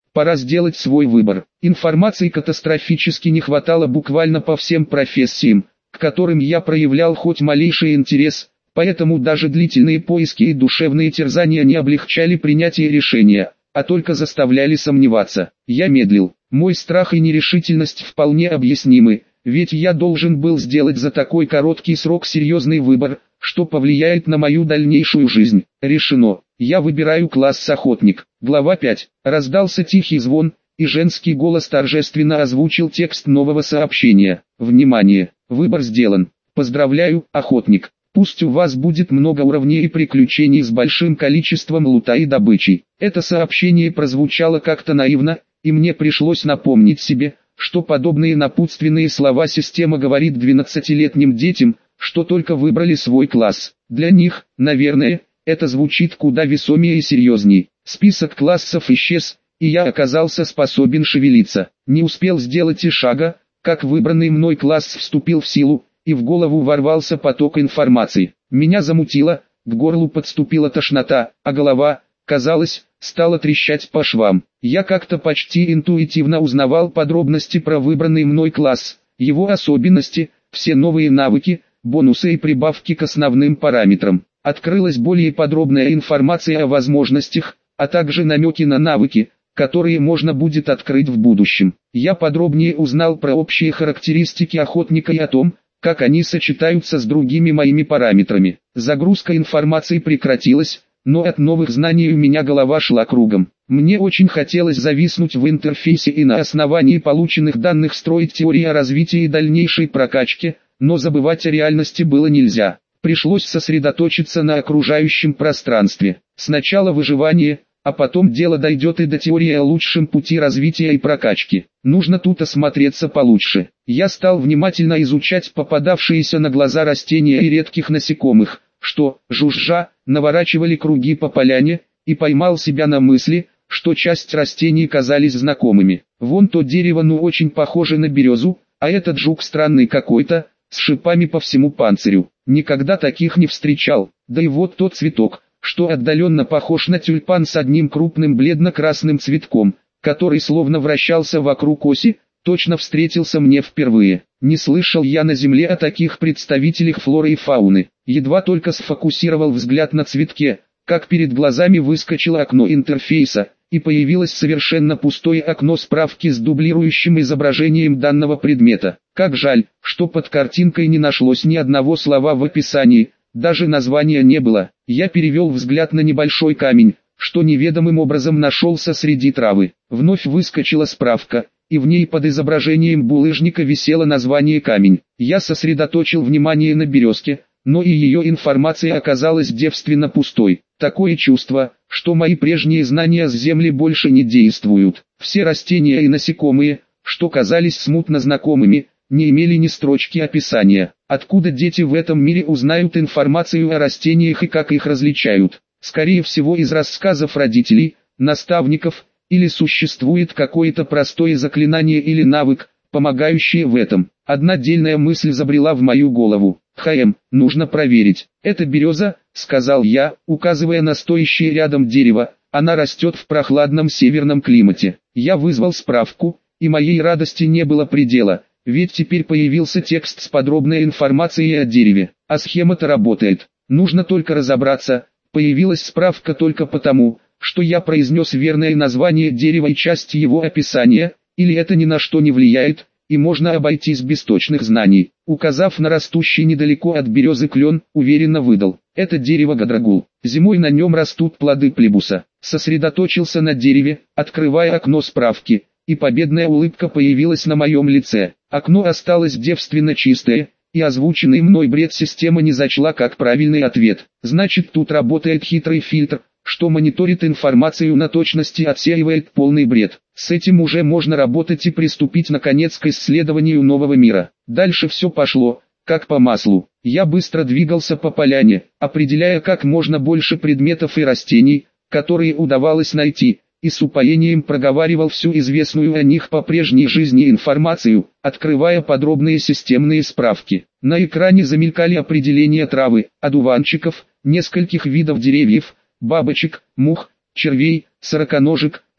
Пора сделать свой выбор. Информации катастрофически не хватало буквально по всем профессиям, к которым я проявлял хоть малейший интерес, поэтому даже длительные поиски и душевные терзания не облегчали принятие решения, а только заставляли сомневаться. Я медлил. Мой страх и нерешительность вполне объяснимы, ведь я должен был сделать за такой короткий срок серьезный выбор, что повлияет на мою дальнейшую жизнь. Решено. Я выбираю класс охотник. Глава 5. Раздался тихий звон, и женский голос торжественно озвучил текст нового сообщения. Внимание! Выбор сделан. Поздравляю, охотник. Пусть у вас будет много уровней и приключений с большим количеством лута и добычи. Это сообщение прозвучало как-то наивно, и мне пришлось напомнить себе, что подобные напутственные слова система говорит 12-летним детям, что только выбрали свой класс. Для них, наверное, это звучит куда весомее и серьезней. Список классов исчез, и я оказался способен шевелиться. Не успел сделать и шага, как выбранный мной класс вступил в силу, и в голову ворвался поток информации. Меня замутило, к горлу подступила тошнота, а голова, казалось, стала трещать по швам. Я как-то почти интуитивно узнавал подробности про выбранный мной класс, его особенности, все новые навыки, бонусы и прибавки к основным параметрам. Открылась более подробная информация о возможностях, а также намеки на навыки, которые можно будет открыть в будущем. Я подробнее узнал про общие характеристики охотника и о том, как они сочетаются с другими моими параметрами. Загрузка информации прекратилась, но от новых знаний у меня голова шла кругом. Мне очень хотелось зависнуть в интерфейсе и на основании полученных данных строить теории о развитии и дальнейшей прокачке, но забывать о реальности было нельзя. Пришлось сосредоточиться на окружающем пространстве. Сначала выживание, а потом дело дойдет и до теории о лучшем пути развития и прокачки. Нужно тут осмотреться получше. Я стал внимательно изучать попадавшиеся на глаза растения и редких насекомых, что, жужжа, наворачивали круги по поляне, и поймал себя на мысли, что часть растений казались знакомыми. Вон то дерево очень похоже на березу, а этот жук странный какой-то, с шипами по всему панцирю. Никогда таких не встречал. Да и вот тот цветок, что отдаленно похож на тюльпан с одним крупным бледно-красным цветком, который словно вращался вокруг оси, точно встретился мне впервые. Не слышал я на земле о таких представителях флоры и фауны. Едва только сфокусировал взгляд на цветке, как перед глазами выскочило окно интерфейса, и появилось совершенно пустое окно справки с дублирующим изображением данного предмета. Как жаль, что под картинкой не нашлось ни одного слова в описании, даже названия не было. Я перевел взгляд на небольшой камень, что неведомым образом нашелся среди травы. Вновь выскочила справка, и в ней под изображением булыжника висело название камень. Я сосредоточил внимание на березке, но и ее информация оказалась девственно пустой. Такое чувство, что мои прежние знания с земли больше не действуют. Все растения и насекомые, что казались смутно знакомыми, не имели ни строчки описания. Откуда дети в этом мире узнают информацию о растениях и как их различают? Скорее всего из рассказов родителей, наставников, или существует какое-то простое заклинание или навык, помогающий в этом. Одна дельная мысль забрела в мою голову. Нужно проверить. Это береза, сказал я, указывая на стоящее рядом дерево, она растет в прохладном северном климате. Я вызвал справку, и моей радости не было предела, ведь теперь появился текст с подробной информацией о дереве. А схема-то работает. Нужно только разобраться. Появилась справка только потому, что я произнес верное название дерева и часть его описания, или это ни на что не влияет, и можно обойтись без точных знаний. Указав на растущий недалеко от березы клен, уверенно выдал: это дерево Гадрагул. Зимой на нем растут плоды плебуса. Сосредоточился на дереве, открывая окно справки, и победная улыбка появилась на моем лице. Окно осталось девственно чистое, и озвученный мной бред система не зачла как правильный ответ. Значит, тут работает хитрый фильтр, что мониторит информацию на точность и отсеивает полный бред. С этим уже можно работать и приступить наконец к исследованию нового мира. Дальше все пошло, как по маслу. Я быстро двигался по поляне, определяя как можно больше предметов и растений, которые удавалось найти, и с упоением проговаривал всю известную о них по прежней жизни информацию, открывая подробные системные справки. На экране замелькали определения травы, одуванчиков, нескольких видов деревьев, бабочек, мух, червей, сороконожек,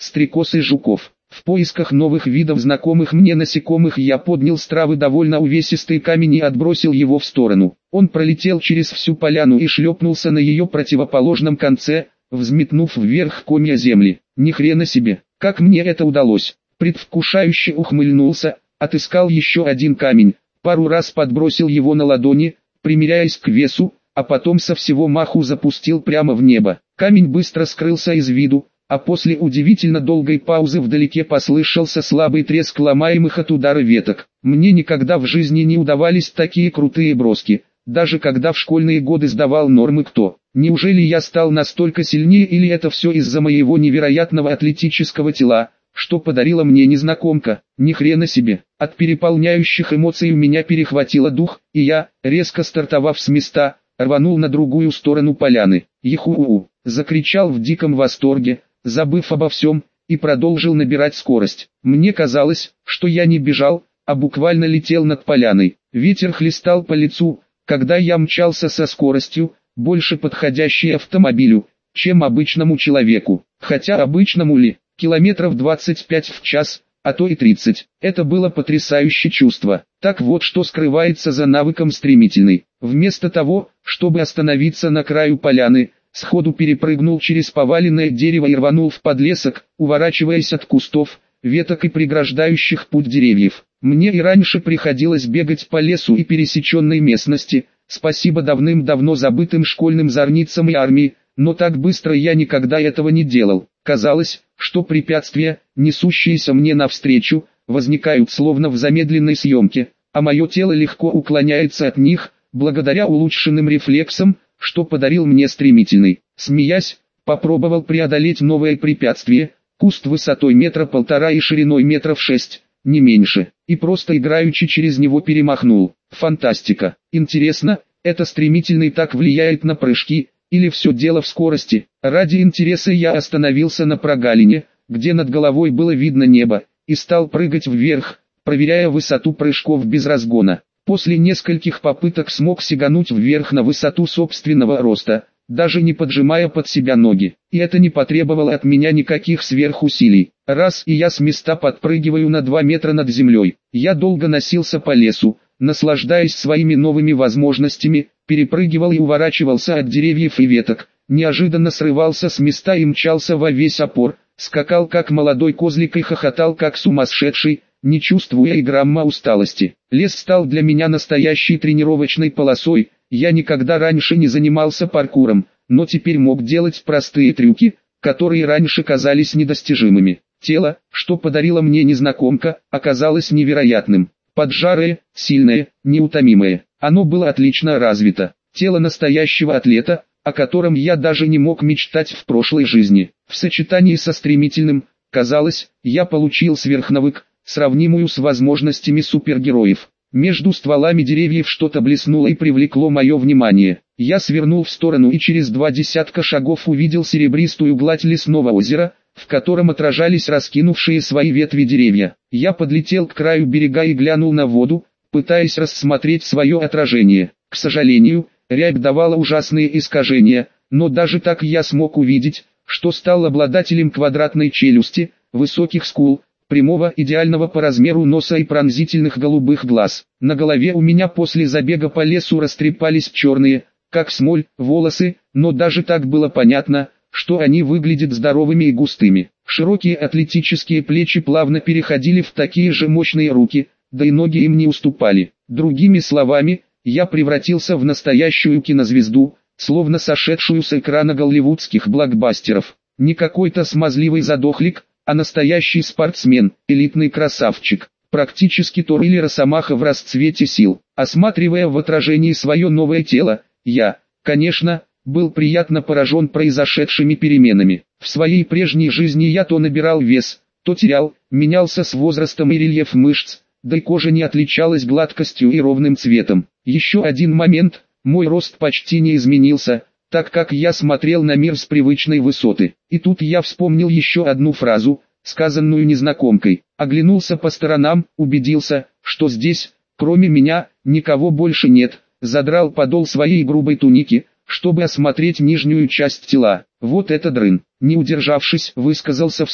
стрекоз и жуков. В поисках новых видов знакомых мне насекомых я поднял с травы довольно увесистый камень и отбросил его в сторону. Он пролетел через всю поляну и шлепнулся на ее противоположном конце, взметнув вверх комья земли. Ни хрена себе, как мне это удалось. Предвкушающе ухмыльнулся, отыскал еще один камень, пару раз подбросил его на ладони, примеряясь к весу, а потом со всего маху запустил прямо в небо. Камень быстро скрылся из виду, а после удивительно долгой паузы вдалеке послышался слабый треск ломаемых от удара веток. Мне никогда в жизни не удавались такие крутые броски, даже когда в школьные годы сдавал нормы кто. Неужели я стал настолько сильнее или это все из-за моего невероятного атлетического тела, что подарила мне незнакомка? Ни хрена себе. От переполняющих эмоций у меня перехватило дух, и я, резко стартовав с места, рванул на другую сторону поляны. «Еху-у-у!» — закричал в диком восторге, забыв обо всем, и продолжил набирать скорость. Мне казалось, что я не бежал, а буквально летел над поляной. Ветер хлестал по лицу, когда я мчался со скоростью, больше подходящей автомобилю, чем обычному человеку. Хотя обычному ли, километров 25 в час, а то и 30. Это было потрясающее чувство. Так вот что скрывается за навыком стремительный. Вместо того, чтобы остановиться на краю поляны, сходу перепрыгнул через поваленное дерево и рванул в подлесок, уворачиваясь от кустов, веток и преграждающих путь деревьев. Мне и раньше приходилось бегать по лесу и пересеченной местности, спасибо давным-давно забытым школьным зорницам и армии, но так быстро я никогда этого не делал. Казалось, что препятствия, несущиеся мне навстречу, возникают словно в замедленной съемке, а мое тело легко уклоняется от них, благодаря улучшенным рефлексам, что подарил мне стремительный. Смеясь, попробовал преодолеть новое препятствие, куст высотой 1,5 метра и шириной 6 метров, не меньше, и просто играючи через него перемахнул. Фантастика. Интересно, это стремительный так влияет на прыжки, или все дело в скорости? Ради интереса я остановился на прогалине, где над головой было видно небо, и стал прыгать вверх, проверяя высоту прыжков без разгона. После нескольких попыток смог сигануть вверх на высоту собственного роста, даже не поджимая под себя ноги. И это не потребовало от меня никаких сверхусилий. Раз и я с места подпрыгиваю на 2 метра над землей. Я долго носился по лесу, наслаждаясь своими новыми возможностями, перепрыгивал и уворачивался от деревьев и веток, неожиданно срывался с места и мчался во весь опор, скакал как молодой козлик и хохотал как сумасшедший, не чувствуя и грамма усталости. Лес стал для меня настоящей тренировочной полосой. Я никогда раньше не занимался паркуром, но теперь мог делать простые трюки, которые раньше казались недостижимыми. Тело, что подарила мне незнакомка, оказалось невероятным. Поджарое, сильное, неутомимое. Оно было отлично развито. Тело настоящего атлета, о котором я даже не мог мечтать в прошлой жизни. В сочетании со стремительным, казалось, я получил сверхнавык, сравнимую с возможностями супергероев. Между стволами деревьев что-то блеснуло и привлекло мое внимание. Я свернул в сторону и через 20 шагов увидел серебристую гладь лесного озера, в котором отражались раскинувшие свои ветви деревья. Я подлетел к краю берега и глянул на воду, пытаясь рассмотреть свое отражение. К сожалению, рябь давала ужасные искажения, но даже так я смог увидеть, что стал обладателем квадратной челюсти, высоких скул, прямого идеального по размеру носа и пронзительных голубых глаз. На голове у меня после забега по лесу растрепались черные, как смоль, волосы, но даже так было понятно, что они выглядят здоровыми и густыми. Широкие атлетические плечи плавно переходили в такие же мощные руки, да и ноги им не уступали. Другими словами, я превратился в настоящую кинозвезду, словно сошедшую с экрана голливудских блокбастеров. Не какой-то смазливый задохлик, а настоящий спортсмен, элитный красавчик, практически Тор или Росомаха в расцвете сил. Осматривая в отражении свое новое тело, я, конечно, был приятно поражен произошедшими переменами. В своей прежней жизни я то набирал вес, то терял, менялся с возрастом и рельеф мышц, да и кожа не отличалась гладкостью и ровным цветом. Еще один момент, мой рост почти не изменился, так как я смотрел на мир с привычной высоты. И тут я вспомнил еще одну фразу, сказанную незнакомкой. Оглянулся по сторонам, убедился, что здесь, кроме меня, никого больше нет. Задрал подол своей грубой туники, чтобы осмотреть нижнюю часть тела. Вот это дрын. Не удержавшись, высказался вслух.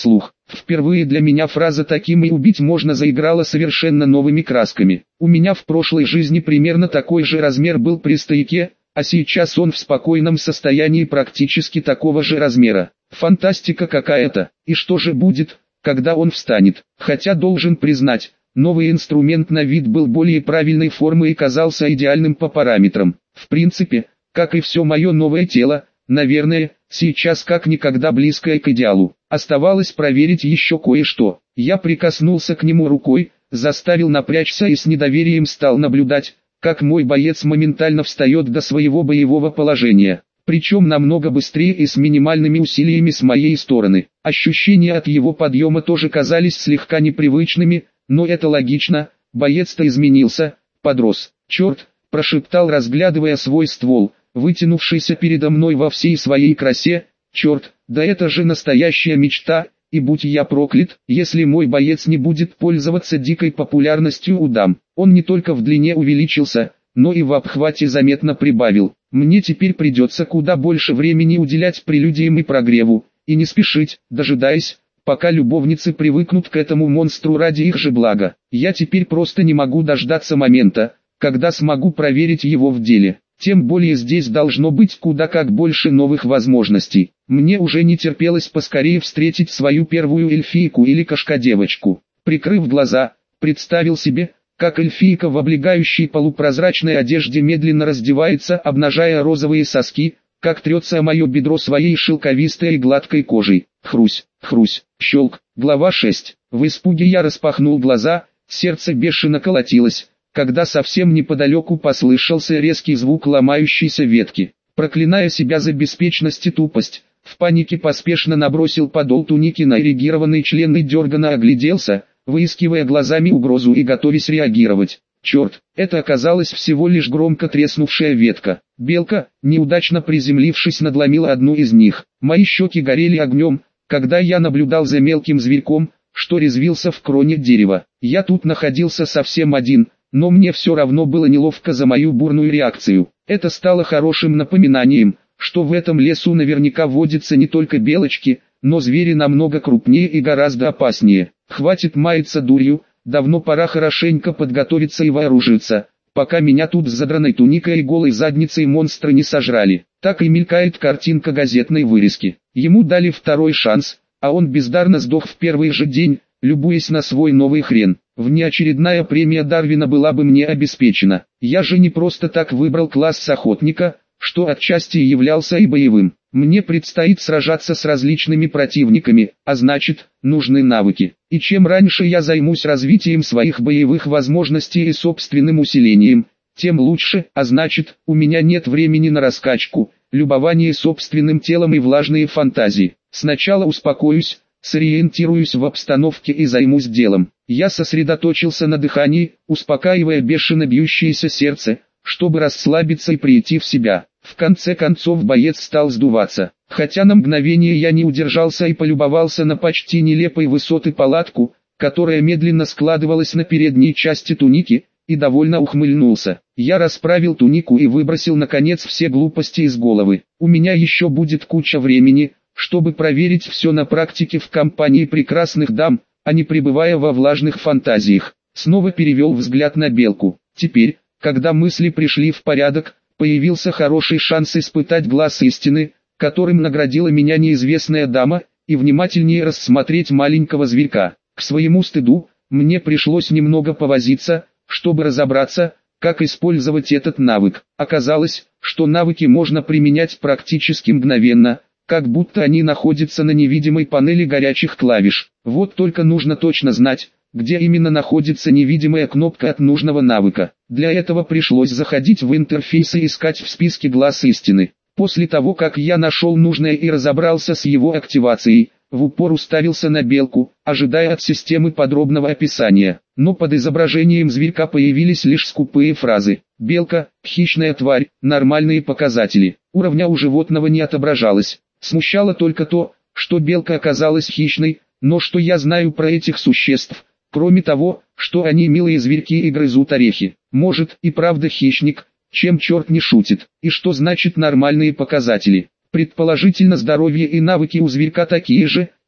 Впервые для меня фраза «таким и убить можно» заиграла совершенно новыми красками. У меня в прошлой жизни примерно такой же размер был при стояке, а сейчас он в спокойном состоянии практически такого же размера. Фантастика какая-то. И что же будет, когда он встанет? Хотя должен признать, новый инструмент на вид был более правильной формы и казался идеальным по параметрам. В принципе, как и все мое новое тело, наверное, сейчас как никогда близкое к идеалу. Оставалось проверить еще кое-что. Я прикоснулся к нему рукой, заставил напрячься и с недоверием стал наблюдать, как мой боец моментально встает до своего боевого положения. Причем намного быстрее и с минимальными усилиями с моей стороны. Ощущения от его подъема тоже казались слегка непривычными, но это логично, боец-то изменился, подрос. «Черт!» – прошептал, разглядывая свой ствол, вытянувшийся передо мной во всей своей красе. «Черт, да это же настоящая мечта, и будь я проклят, если мой боец не будет пользоваться дикой популярностью у дам». Он не только в длине увеличился, но и в обхвате заметно прибавил. Мне теперь придется куда больше времени уделять прелюдиям и прогреву, и не спешить, дожидаясь, пока любовницы привыкнут к этому монстру ради их же блага. Я теперь просто не могу дождаться момента, когда смогу проверить его в деле. Тем более здесь должно быть куда как больше новых возможностей. Мне уже не терпелось поскорее встретить свою первую эльфийку или кошка-девочку. Прикрыв глаза, представил себе, как эльфийка в облегающей полупрозрачной одежде медленно раздевается, обнажая розовые соски, как трется о мое бедро своей шелковистой и гладкой кожей. Хрусь, хрусь, щелк. Глава 6. В испуге я распахнул глаза, сердце бешено колотилось, когда совсем неподалеку послышался резкий звук ломающейся ветки. Проклиная себя за беспечность и тупость, в панике поспешно набросил подол туники на эрегированный член и дерганно огляделся, выискивая глазами угрозу и готовясь реагировать. Черт, это оказалась всего лишь громко треснувшая ветка. Белка, неудачно приземлившись, надломила одну из них. Мои щеки горели огнем, когда я наблюдал за мелким зверьком, что резвился в кроне дерева. Я тут находился совсем один, но мне все равно было неловко за мою бурную реакцию. Это стало хорошим напоминанием, что в этом лесу наверняка водятся не только белочки, но звери намного крупнее и гораздо опаснее. Хватит маяться дурью, давно пора хорошенько подготовиться и вооружиться, пока меня тут с задранной туникой и голой задницей монстры не сожрали. Так и мелькает картинка газетной вырезки. Ему дали второй шанс, а он бездарно сдох в первый же день, любуясь на свой новый хрен. Внеочередная премия Дарвина была бы мне обеспечена. Я же не просто так выбрал класс охотника, что отчасти являлся и боевым. Мне предстоит сражаться с различными противниками, а значит, нужны навыки. И чем раньше я займусь развитием своих боевых возможностей и собственным усилением, тем лучше, а значит, у меня нет времени на раскачку, любование собственным телом и влажные фантазии. Сначала успокоюсь, сориентируюсь в обстановке и займусь делом. Я сосредоточился на дыхании, успокаивая бешено бьющееся сердце, чтобы расслабиться и прийти в себя. В конце концов боец стал сдуваться. Хотя на мгновение я не удержался и полюбовался на почти нелепой высоты палатку, которая медленно складывалась на передней части туники, и довольно ухмыльнулся. Я расправил тунику и выбросил наконец все глупости из головы. У меня еще будет куча времени, чтобы проверить все на практике в компании прекрасных дам, а не пребывая во влажных фантазиях. Снова перевел взгляд на белку. Теперь, когда мысли пришли в порядок, появился хороший шанс испытать глаз истины, которым наградила меня неизвестная дама, и внимательнее рассмотреть маленького зверька. К своему стыду, мне пришлось немного повозиться, чтобы разобраться, как использовать этот навык. Оказалось, что навыки можно применять практически мгновенно, как будто они находятся на невидимой панели горячих клавиш. Вот только нужно точно знать, где именно находится невидимая кнопка от нужного навыка. Для этого пришлось заходить в интерфейс и искать в списке глаз истины. После того, как я нашел нужное и разобрался с его активацией, в упор уставился на белку, ожидая от системы подробного описания. Но под изображением зверька появились лишь скупые фразы. Белка, хищная тварь, нормальные показатели. Уровня у животного не отображалось. Смущало только то, что белка оказалась хищной, но что я знаю про этих существ, кроме того, что они милые зверьки и грызут орехи. Может, и правда хищник, чем черт не шутит. И что значит нормальные показатели? Предположительно здоровье и навыки у зверька такие же,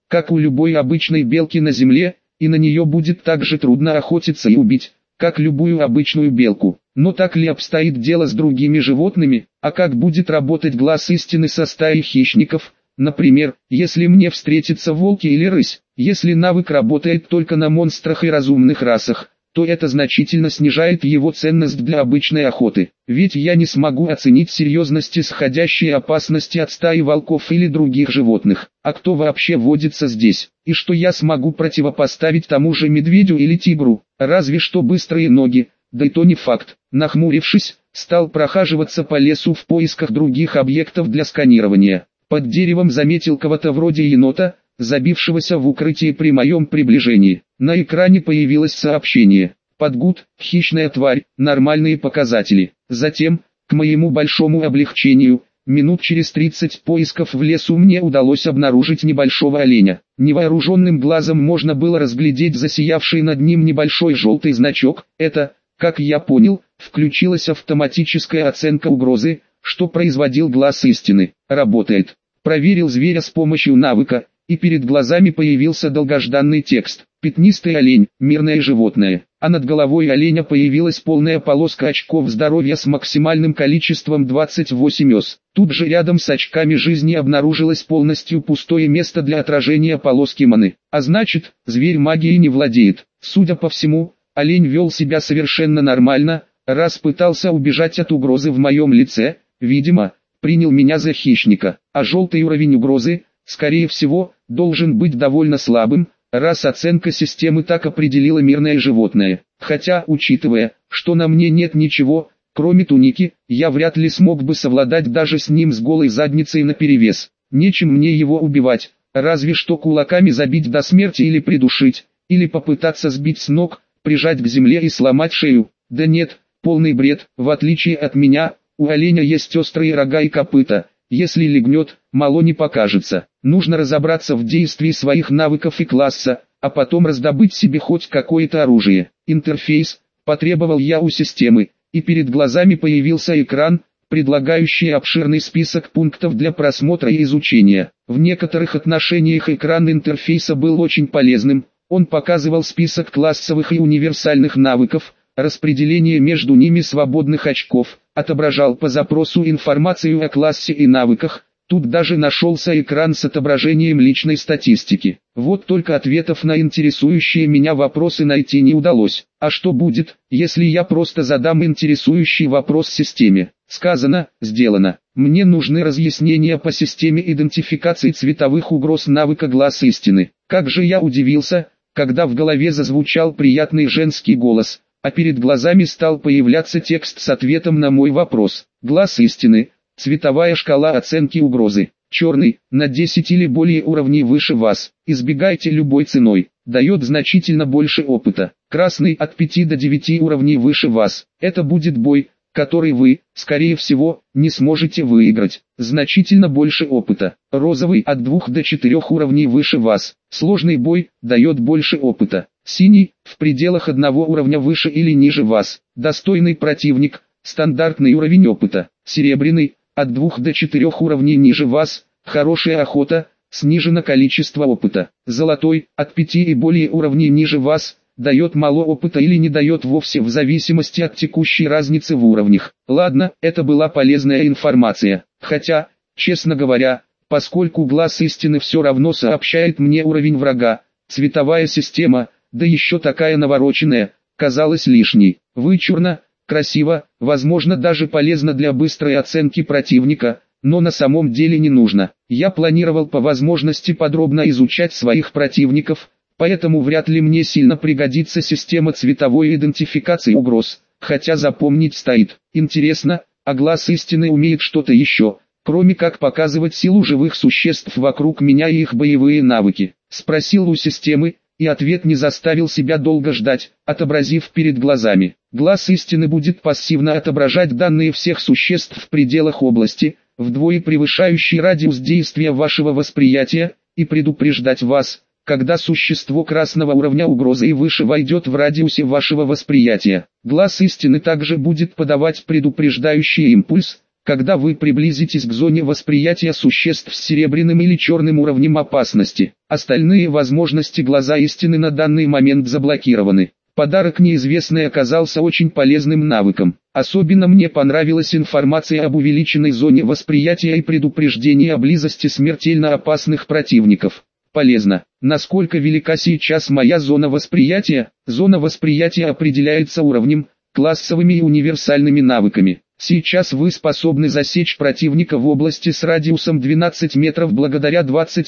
как у любой обычной белки на земле, и на нее будет так же трудно охотиться и убить, как любую обычную белку. Но так ли обстоит дело с другими животными, а как будет работать глаз истины со стаей хищников? Например, если мне встретится волк или рысь, если навык работает только на монстрах и разумных расах, то это значительно снижает его ценность для обычной охоты. Ведь я не смогу оценить серьезность исходящей опасности от стаи волков или других животных. А кто вообще водится здесь? И что я смогу противопоставить тому же медведю или тигру? Разве что быстрые ноги, да и то не факт. Нахмурившись, стал прохаживаться по лесу в поисках других объектов для сканирования. Под деревом заметил кого-то вроде енота, забившегося в укрытии при моем приближении. На экране появилось сообщение. Подгуд, хищная тварь, нормальные показатели. Затем, к моему большому облегчению, минут через 30 поисков в лесу мне удалось обнаружить небольшого оленя. Невооруженным глазом можно было разглядеть засиявший над ним небольшой желтый значок. Это, как я понял, включилась автоматическая оценка угрозы, что производил глаз истины. Работает. Проверил зверя с помощью навыка, и перед глазами появился долгожданный текст. Пятнистый олень, мирное животное. А над головой оленя появилась полная полоска очков здоровья с максимальным количеством 28 ос. Тут же рядом с очками жизни обнаружилось полностью пустое место для отражения полоски маны. А значит, зверь магией не владеет. Судя по всему, олень вел себя совершенно нормально, раз пытался убежать от угрозы в моем лице, видимо, принял меня за хищника. А желтый уровень угрозы, скорее всего, должен быть довольно слабым, раз оценка системы так определила мирное животное. Хотя, учитывая, что на мне нет ничего, кроме туники, я вряд ли смог бы совладать даже с ним с голой задницей наперевес. Нечем мне его убивать, разве что кулаками забить до смерти или придушить, или попытаться сбить с ног, прижать к земле и сломать шею. Да нет, полный бред. В отличие от меня, у оленя есть острые рога и копыта. Если легнет, мало не покажется. Нужно разобраться в действии своих навыков и класса, а потом раздобыть себе хоть какое-то оружие. Интерфейс, потребовал я у системы, и перед глазами появился экран, предлагающий обширный список пунктов для просмотра и изучения. В некоторых отношениях экран интерфейса был очень полезным. Он показывал список классовых и универсальных навыков, распределение между ними свободных очков, отображал по запросу информацию о классе и навыках. Тут даже нашелся экран с отображением личной статистики. Вот только ответов на интересующие меня вопросы найти не удалось. А что будет, если я просто задам интересующий вопрос системе? Сказано, сделано. Мне нужны разъяснения по системе идентификации цветовых угроз навыка глаз истины. Как же я удивился, когда в голове зазвучал приятный женский голос, а перед глазами стал появляться текст с ответом на мой вопрос. Глаз истины. Цветовая шкала оценки угрозы. Черный, на 10 или более уровней выше вас. Избегайте любой ценой. Дает значительно больше опыта. Красный, от 5 до 9 уровней выше вас. Это будет бой, который вы, скорее всего, не сможете выиграть. Значительно больше опыта. Розовый, от 2 до 4 уровней выше вас. Сложный бой, дает больше опыта. Синий, в пределах 1 уровня выше или ниже вас. Достойный противник, стандартный уровень опыта. Серебряный, от 2 до 4 уровней ниже вас, хорошая охота, снижено количество опыта. Золотой, от 5 и более уровней ниже вас, дает мало опыта или не дает вовсе в зависимости от текущей разницы в уровнях. Ладно, это была полезная информация. Хотя, честно говоря, поскольку глаз истины все равно сообщает мне уровень врага, цветовая система, да еще такая навороченная, казалась лишней. Вычурно, красиво, возможно даже полезно для быстрой оценки противника, но на самом деле не нужно. Я планировал по возможности подробно изучать своих противников, поэтому вряд ли мне сильно пригодится система цветовой идентификации угроз, хотя запомнить стоит. Интересно, а глаз истины умеет что-то еще, кроме как показывать силу живых существ вокруг меня и их боевые навыки? Спросил у системы, и ответ не заставил себя долго ждать, отобразив перед глазами. Глаз истины будет пассивно отображать данные всех существ в пределах области, вдвое превышающий радиус действия вашего восприятия, и предупреждать вас, когда существо красного уровня угрозы и выше войдет в радиусе вашего восприятия. Глаз истины также будет подавать предупреждающий импульс, Когда вы приблизитесь к зоне восприятия существ с серебряным или черным уровнем опасности, остальные возможности глаза истины на данный момент заблокированы. Подарок неизвестный оказался очень полезным навыком. Особенно мне понравилась информация об увеличенной зоне восприятия и предупреждении о близости смертельно опасных противников. Полезно. Насколько велика сейчас моя зона восприятия? Зона восприятия определяется уровнем, классовыми и универсальными навыками. Сейчас вы способны засечь противника в области с радиусом 12 метров благодаря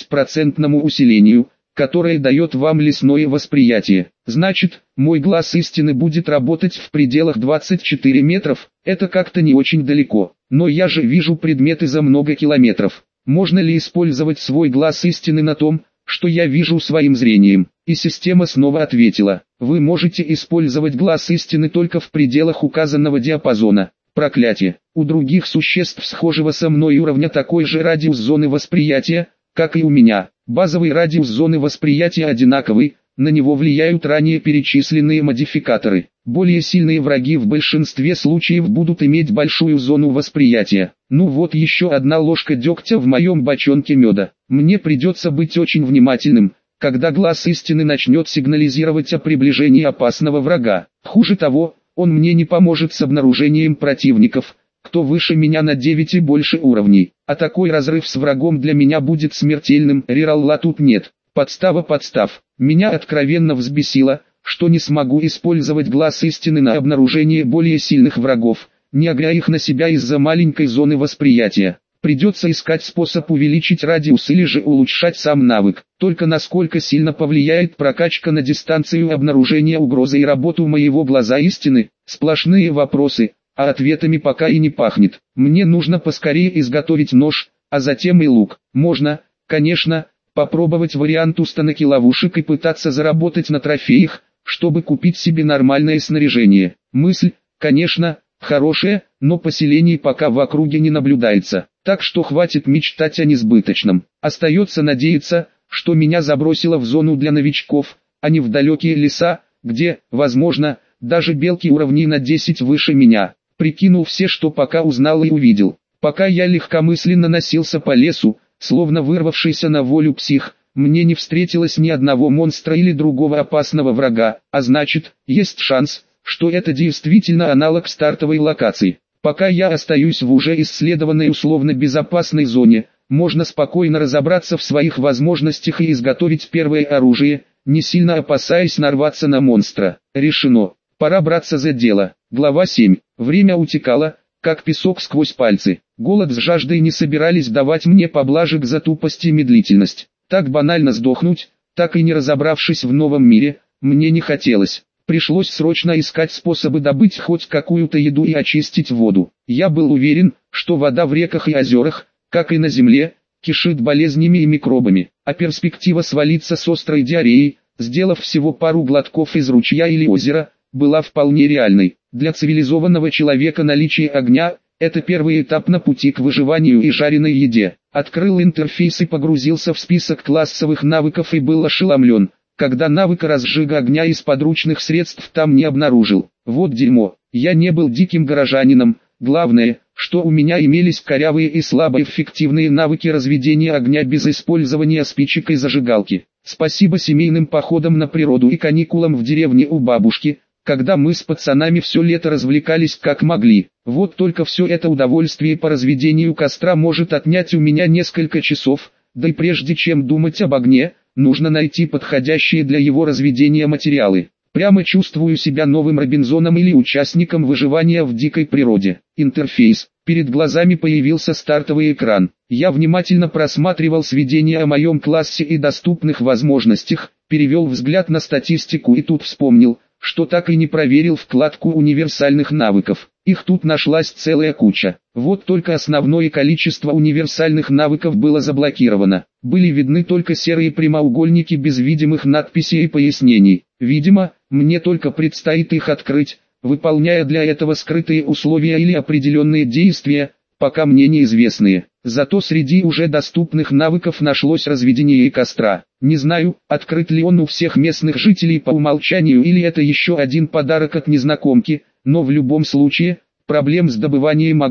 20% усилению, которое дает вам лесное восприятие. Значит, мой глаз истины будет работать в пределах 24 метров, это как-то не очень далеко. Но я же вижу предметы за много километров. Можно ли использовать свой глаз истины на том, что я вижу своим зрением? И система снова ответила: вы можете использовать глаз истины только в пределах указанного диапазона. Проклятие. У других существ схожего со мной уровня такой же радиус зоны восприятия, как и у меня. Базовый радиус зоны восприятия одинаковый, на него влияют ранее перечисленные модификаторы. Более сильные враги в большинстве случаев будут иметь большую зону восприятия. Ну вот еще одна ложка дегтя в моем бочонке меда. Мне придется быть очень внимательным, когда глаз истины начнет сигнализировать о приближении опасного врага. Хуже того, он мне не поможет с обнаружением противников, кто выше меня на 9 и больше уровней. А такой разрыв с врагом для меня будет смертельным. Рералла тут нет. Подстава подстав. Меня откровенно взбесило, что не смогу использовать глаз истины на обнаружение более сильных врагов, не агря их на себя из-за маленькой зоны восприятия. Придется искать способ увеличить радиус или же улучшать сам навык. Только насколько сильно повлияет прокачка на дистанцию обнаружения угрозы и работу моего глаза истины? Сплошные вопросы, а ответами пока и не пахнет. Мне нужно поскорее изготовить нож, а затем и лук. Можно, конечно, попробовать вариант установки ловушек и пытаться заработать на трофеях, чтобы купить себе нормальное снаряжение. Мысль, конечно, хорошая, но поселений пока в округе не наблюдается. Так что хватит мечтать о несбыточном. Остается надеяться, что меня забросило в зону для новичков, а не в далекие леса, где, возможно, даже белки уровней на 10 выше меня. Прикинул все, что пока узнал и увидел. Пока я легкомысленно носился по лесу, словно вырвавшийся на волю псих, мне не встретилось ни одного монстра или другого опасного врага, а значит, есть шанс, что это действительно аналог стартовой локации. Пока я остаюсь в уже исследованной условно безопасной зоне, можно спокойно разобраться в своих возможностях и изготовить первое оружие, не сильно опасаясь нарваться на монстра. Решено. Пора браться за дело. Глава 7. Время утекало, как песок сквозь пальцы. Голод с жаждой не собирались давать мне поблажек за тупость и медлительность. Так банально сдохнуть, так и не разобравшись в новом мире, мне не хотелось. Пришлось срочно искать способы добыть хоть какую-то еду и очистить воду. Я был уверен, что вода в реках и озерах, как и на земле, кишит болезнями и микробами, а перспектива свалиться с острой диареей, сделав всего пару глотков из ручья или озера, была вполне реальной. Для цивилизованного человека наличие огня – это первый этап на пути к выживанию и жареной еде. Открыл интерфейс и погрузился в список классовых навыков и был ошеломлен, когда навыка разжига огня из подручных средств там не обнаружил. Вот дерьмо, я не был диким горожанином, главное, что у меня имелись корявые и слабоэффективные навыки разведения огня без использования спичек и зажигалки. Спасибо семейным походам на природу и каникулам в деревне у бабушки, когда мы с пацанами все лето развлекались как могли. Вот только все это удовольствие по разведению костра может отнять у меня несколько часов, да и прежде чем думать об огне, нужно найти подходящие для его разведения материалы. Прямо чувствую себя новым Робинзоном или участником выживания в дикой природе. Интерфейс. Перед глазами появился стартовый экран. Я внимательно просматривал сведения о моем классе и доступных возможностях, перевел взгляд на статистику и тут вспомнил, что так и не проверил вкладку универсальных навыков. Их тут нашлась целая куча. Вот только основное количество универсальных навыков было заблокировано. Были видны только серые прямоугольники без видимых надписей и пояснений. Видимо, мне только предстоит их открыть, выполняя для этого скрытые условия или определенные действия, пока мне неизвестные. Зато среди уже доступных навыков нашлось разведение костра. Не знаю, открыт ли он у всех местных жителей по умолчанию или это еще один подарок от незнакомки, но в любом случае, проблем с добыванием огня,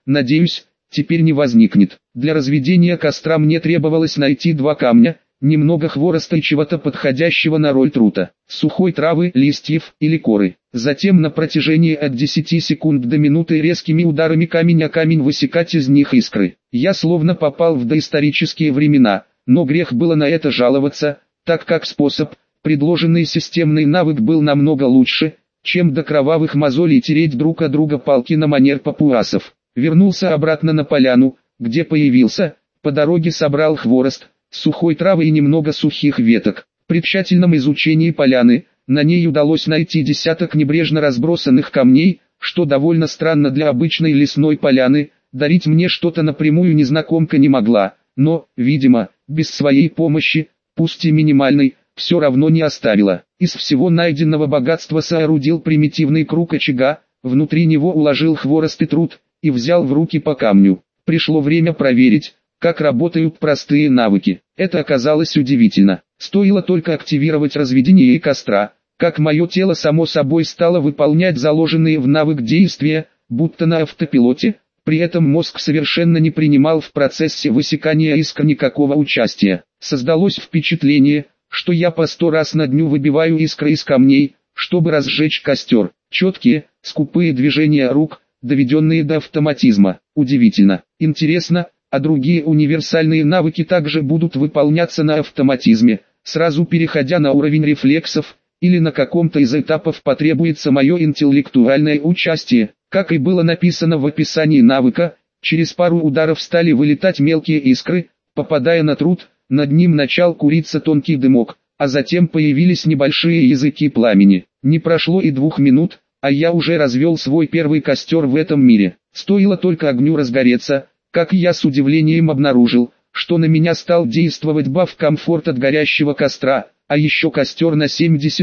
надеюсь, теперь не возникнет. Для разведения костра мне требовалось найти 2 камня, немного хвороста и чего-то подходящего на роль трута, сухой травы, листьев или коры. Затем на протяжении от 10 секунд до минуты резкими ударами камень о камень высекать из них искры. Я словно попал в доисторические времена, но грех было на это жаловаться, так как способ, предложенный системный навык был намного лучше, чем до кровавых мозолей тереть друг о друга палки на манер папуасов. Вернулся обратно на поляну, где появился, по дороге собрал хворост, сухой травы и немного сухих веток. При тщательном изучении поляны, на ней удалось найти десяток небрежно разбросанных камней, что довольно странно для обычной лесной поляны. Дарить мне что-то напрямую незнакомка не могла, но, видимо, без своей помощи, пусть и минимальной, все равно не оставила. Из всего найденного богатства соорудил примитивный круг очага, внутри него уложил хворост и труд, и взял в руки по камню. Пришло время проверить, как работают простые навыки. Это оказалось удивительно. Стоило только активировать разведение костра, как мое тело само собой стало выполнять заложенные в навык действия, будто на автопилоте. При этом мозг совершенно не принимал в процессе высекания искр никакого участия. Создалось впечатление, что я по 100 раз на дню выбиваю искры из камней, чтобы разжечь костер. Четкие, скупые движения рук, доведенные до автоматизма. Удивительно. Интересно, а другие универсальные навыки также будут выполняться на автоматизме, сразу переходя на уровень рефлексов, или на каком-то из этапов потребуется мое интеллектуальное участие. Как и было написано в описании навыка, через пару ударов стали вылетать мелкие искры, попадая на труд, над ним начал куриться тонкий дымок, а затем появились небольшие языки пламени. Не прошло и 2 минут, а я уже развел свой первый костер в этом мире. Стоило только огню разгореться, как я с удивлением обнаружил, что на меня стал действовать баф комфорт от горящего костра, а еще костер на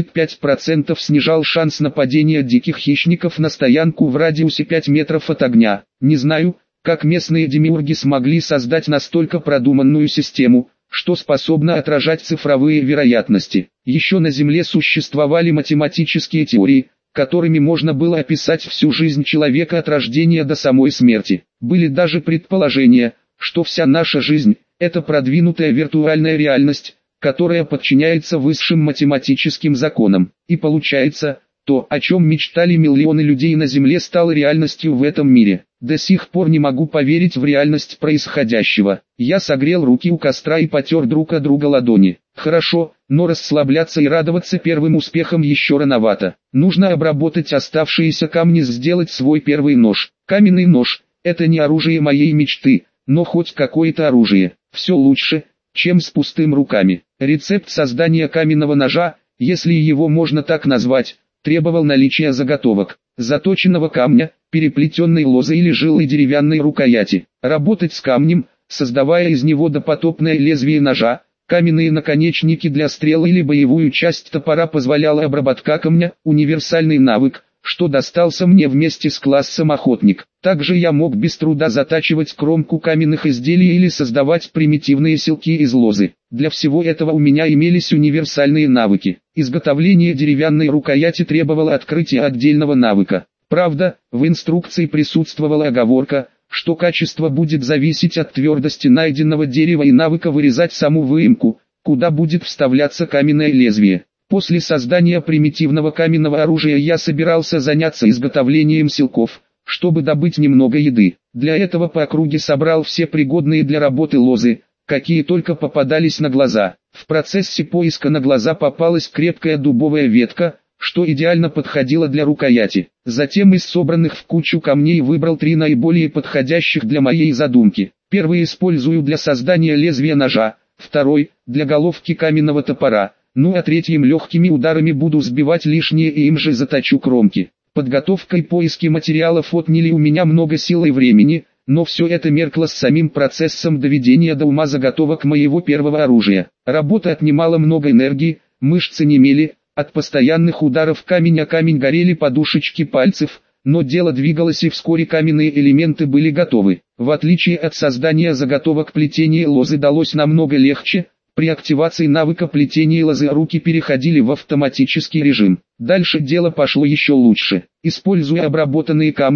75% снижал шанс нападения диких хищников на стоянку в радиусе 5 метров от огня. Не знаю, как местные демиурги смогли создать настолько продуманную систему, что способна отражать цифровые вероятности. Еще на Земле существовали математические теории, которыми можно было описать всю жизнь человека от рождения до самой смерти. Были даже предположения, что вся наша жизнь – это продвинутая виртуальная реальность, которая подчиняется высшим математическим законам. И получается, то, о чем мечтали миллионы людей на Земле, стало реальностью в этом мире. До сих пор не могу поверить в реальность происходящего. Я согрел руки у костра и потер друг о друга ладони. Хорошо, но расслабляться и радоваться первым успехам еще рановато. Нужно обработать оставшиеся камни, сделать свой первый нож. Каменный нож – это не оружие моей мечты, но хоть какое-то оружие. Все лучше, чем с пустым руками. Рецепт создания каменного ножа, если его можно так назвать, требовал наличия заготовок, заточенного камня, переплетенной лозы или жилой деревянной рукояти. Работать с камнем, создавая из него допотопное лезвие ножа, каменные наконечники для стрел или боевую часть топора позволяла обработка камня, универсальный навык, что достался мне вместе с классом охотник. Также я мог без труда затачивать кромку каменных изделий или создавать примитивные селки из лозы. Для всего этого у меня имелись универсальные навыки. Изготовление деревянной рукояти требовало открытия отдельного навыка. Правда, в инструкции присутствовала оговорка, что качество будет зависеть от твердости найденного дерева и навыка вырезать саму выемку, куда будет вставляться каменное лезвие. После создания примитивного каменного оружия я собирался заняться изготовлением селков, чтобы добыть немного еды. Для этого по округе собрал все пригодные для работы лозы, какие только попадались на глаза. В процессе поиска на глаза попалась крепкая дубовая ветка, что идеально подходило для рукояти. Затем из собранных в кучу камней выбрал 3 наиболее подходящих для моей задумки. Первый использую для создания лезвия ножа, второй – для головки каменного топора, ну а третьим легкими ударами буду сбивать лишнее и им же заточу кромки. Подготовка и поиски материалов отняли у меня много сил и времени, но все это меркло с самим процессом доведения до ума заготовок моего первого оружия. Работа отнимала много энергии, мышцы немели, от постоянных ударов камень о камень горели подушечки пальцев, но дело двигалось и вскоре каменные элементы были готовы. В отличие от создания заготовок, плетение лозы далось намного легче. При активации навыка плетения лозы руки переходили в автоматический режим. Дальше дело пошло еще лучше. Используя обработанные камни,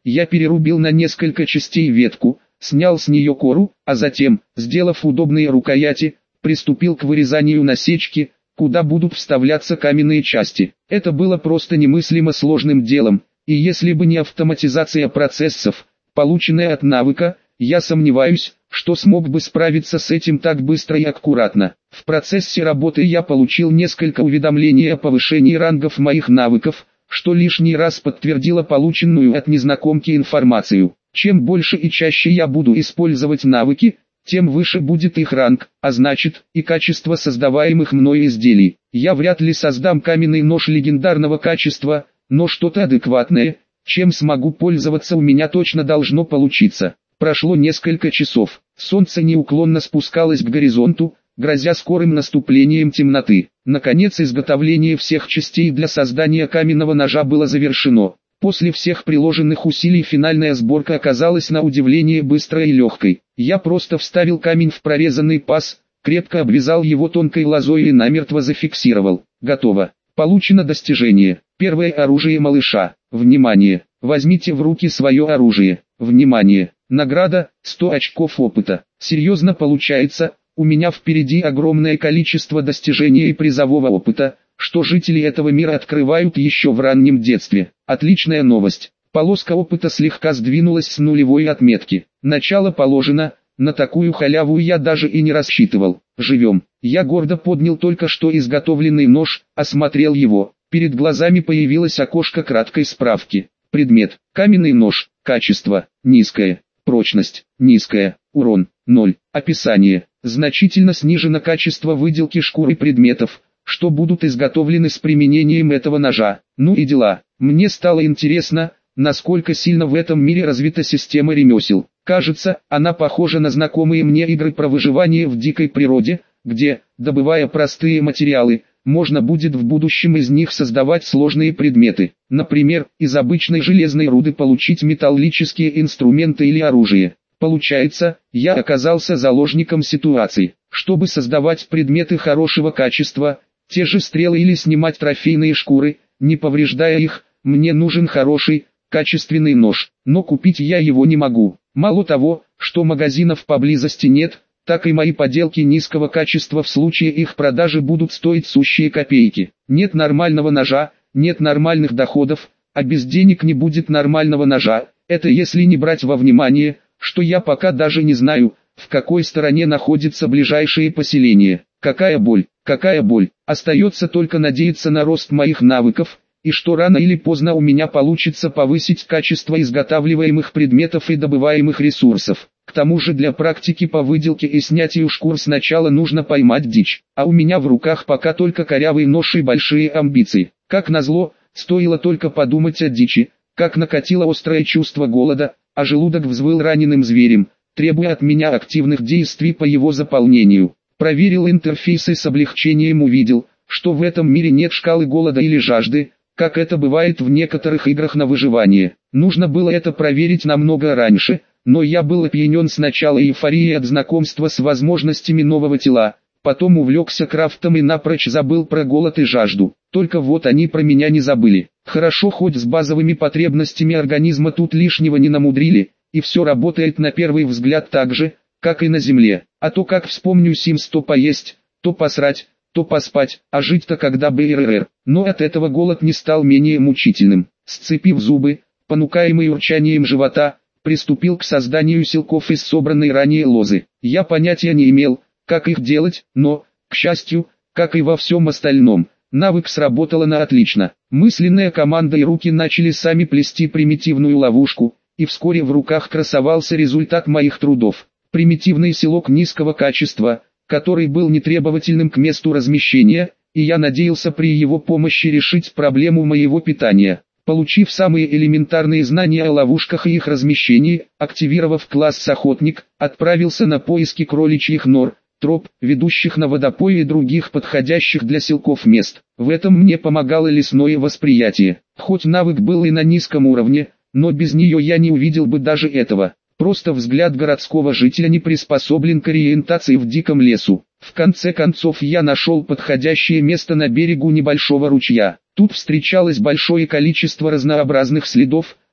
Я перерубил на несколько частей ветку, снял с нее кору, а затем, сделав удобные рукояти, приступил к вырезанию насечки, куда будут вставляться каменные части. Это было просто немыслимо сложным делом, и если бы не автоматизация процессов, полученная от навыка, я сомневаюсь, что смог бы справиться с этим так быстро и аккуратно. В процессе работы я получил несколько уведомлений о повышении рангов моих навыков, что лишний раз подтвердило полученную от незнакомки информацию. Чем больше и чаще я буду использовать навыки, тем выше будет их ранг, а значит, и качество создаваемых мной изделий. Я вряд ли создам каменный нож легендарного качества, но что-то адекватное, чем смогу пользоваться, у меня точно должно получиться. Прошло несколько часов, солнце неуклонно спускалось к горизонту, грозя скорым наступлением темноты. Наконец изготовление всех частей для создания каменного ножа было завершено. После всех приложенных усилий финальная сборка оказалась на удивление быстрой и легкой. Я просто вставил камень в прорезанный паз, крепко обвязал его тонкой лозой и намертво зафиксировал. Готово. Получено достижение. Первое оружие малыша. Внимание! Возьмите в руки свое оружие. Внимание! Награда – 100 очков опыта. Серьезно получается, у меня впереди огромное количество достижений и призового опыта, что жители этого мира открывают еще в раннем детстве. Отличная новость. Полоска опыта слегка сдвинулась с нулевой отметки. Начало положено, на такую халяву я даже и не рассчитывал. Живем. Я гордо поднял только что изготовленный нож, осмотрел его. Перед глазами появилось окошко краткой справки. Предмет. Каменный нож. Качество. Низкое. Прочность. Низкая. Урон. 0. Описание. Значительно снижено качество выделки шкуры предметов, что будут изготовлены с применением этого ножа. Ну и дела. Мне стало интересно, насколько сильно в этом мире развита система ремесел. Кажется, она похожа на знакомые мне игры про выживание в дикой природе, где, добывая простые материалы, можно будет в будущем из них создавать сложные предметы. Например, из обычной железной руды получить металлические инструменты или оружие. Получается, я оказался заложником ситуации. Чтобы создавать предметы хорошего качества, те же стрелы или снимать трофейные шкуры, не повреждая их, мне нужен хороший, качественный нож. Но купить я его не могу. Мало того, что магазинов поблизости нет, так и мои поделки низкого качества в случае их продажи будут стоить сущие копейки. Нет нормального ножа, нет нормальных доходов, а без денег не будет нормального ножа. Это если не брать во внимание, что я пока даже не знаю, в какой стороне находится ближайшее поселение. Какая боль, какая боль. Остается только надеяться на рост моих навыков, и что рано или поздно у меня получится повысить качество изготавливаемых предметов и добываемых ресурсов. К тому же для практики по выделке и снятию шкур сначала нужно поймать дичь, а у меня в руках пока только корявый нож и большие амбиции. Как назло, стоило только подумать о дичи, как накатило острое чувство голода, а желудок взвыл раненым зверем, требуя от меня активных действий по его заполнению. Проверил интерфейс и с облегчением увидел, что в этом мире нет шкалы голода или жажды, как это бывает в некоторых играх на выживание. Нужно было это проверить намного раньше, но я был опьянен сначала эйфорией от знакомства с возможностями нового тела, потом увлекся крафтом и напрочь забыл про голод и жажду. Только вот они про меня не забыли. Хорошо, хоть с базовыми потребностями организма тут лишнего не намудрили, и все работает на первый взгляд так же, как и на земле. А то как вспомню Sims, то поесть, то посрать, то поспать, а жить-то когда бы РРР. Но от этого голод не стал менее мучительным. Сцепив зубы, понукаемый урчанием живота, приступил к созданию силков из собранной ранее лозы. Я понятия не имел, как их делать, но, к счастью, как и во всем остальном, навык сработала на отлично. Мысленная команда и руки начали сами плести примитивную ловушку, и вскоре в руках красовался результат моих трудов. Примитивный селок низкого качества, который был нетребовательным к месту размещения, и я надеялся при его помощи решить проблему моего питания. Получив самые элементарные знания о ловушках и их размещении, активировав класс «Охотник», отправился на поиски кроличьих нор, троп, ведущих на водопой и других подходящих для селков мест. В этом мне помогало лесное восприятие. Хоть навык был и на низком уровне, но без нее я не увидел бы даже этого. Просто взгляд городского жителя не приспособлен к ориентации в диком лесу. В конце концов я нашел подходящее место на берегу небольшого ручья. Тут встречалось большое количество разнообразных следов,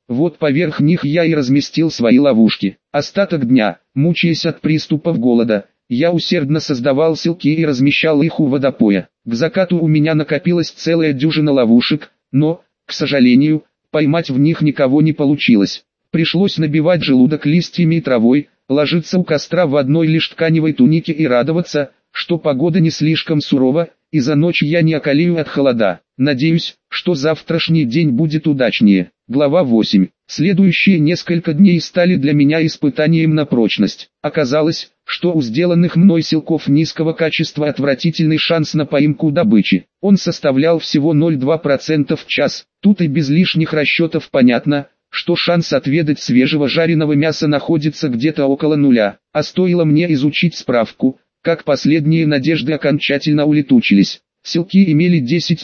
вот поверх них я и разместил свои ловушки. Остаток дня, мучаясь от приступов голода, я усердно создавал селки и размещал их у водопоя. К закату у меня накопилась целая дюжина ловушек, но, к сожалению, поймать в них никого не получилось. Пришлось набивать желудок листьями и травой, ложиться у костра в одной лишь тканевой тунике и радоваться, что погода не слишком сурова, и за ночь я не околею от холода. Надеюсь, что завтрашний день будет удачнее. Глава 8. Следующие несколько дней стали для меня испытанием на прочность. Оказалось, что у сделанных мной селков низкого качества отвратительный шанс на поимку добычи. Он составлял всего 0,2% в час. Тут и без лишних расчетов понятно, что шанс отведать свежего жареного мяса находится где-то около нуля. А стоило мне изучить справку, как последние надежды окончательно улетучились. Селки имели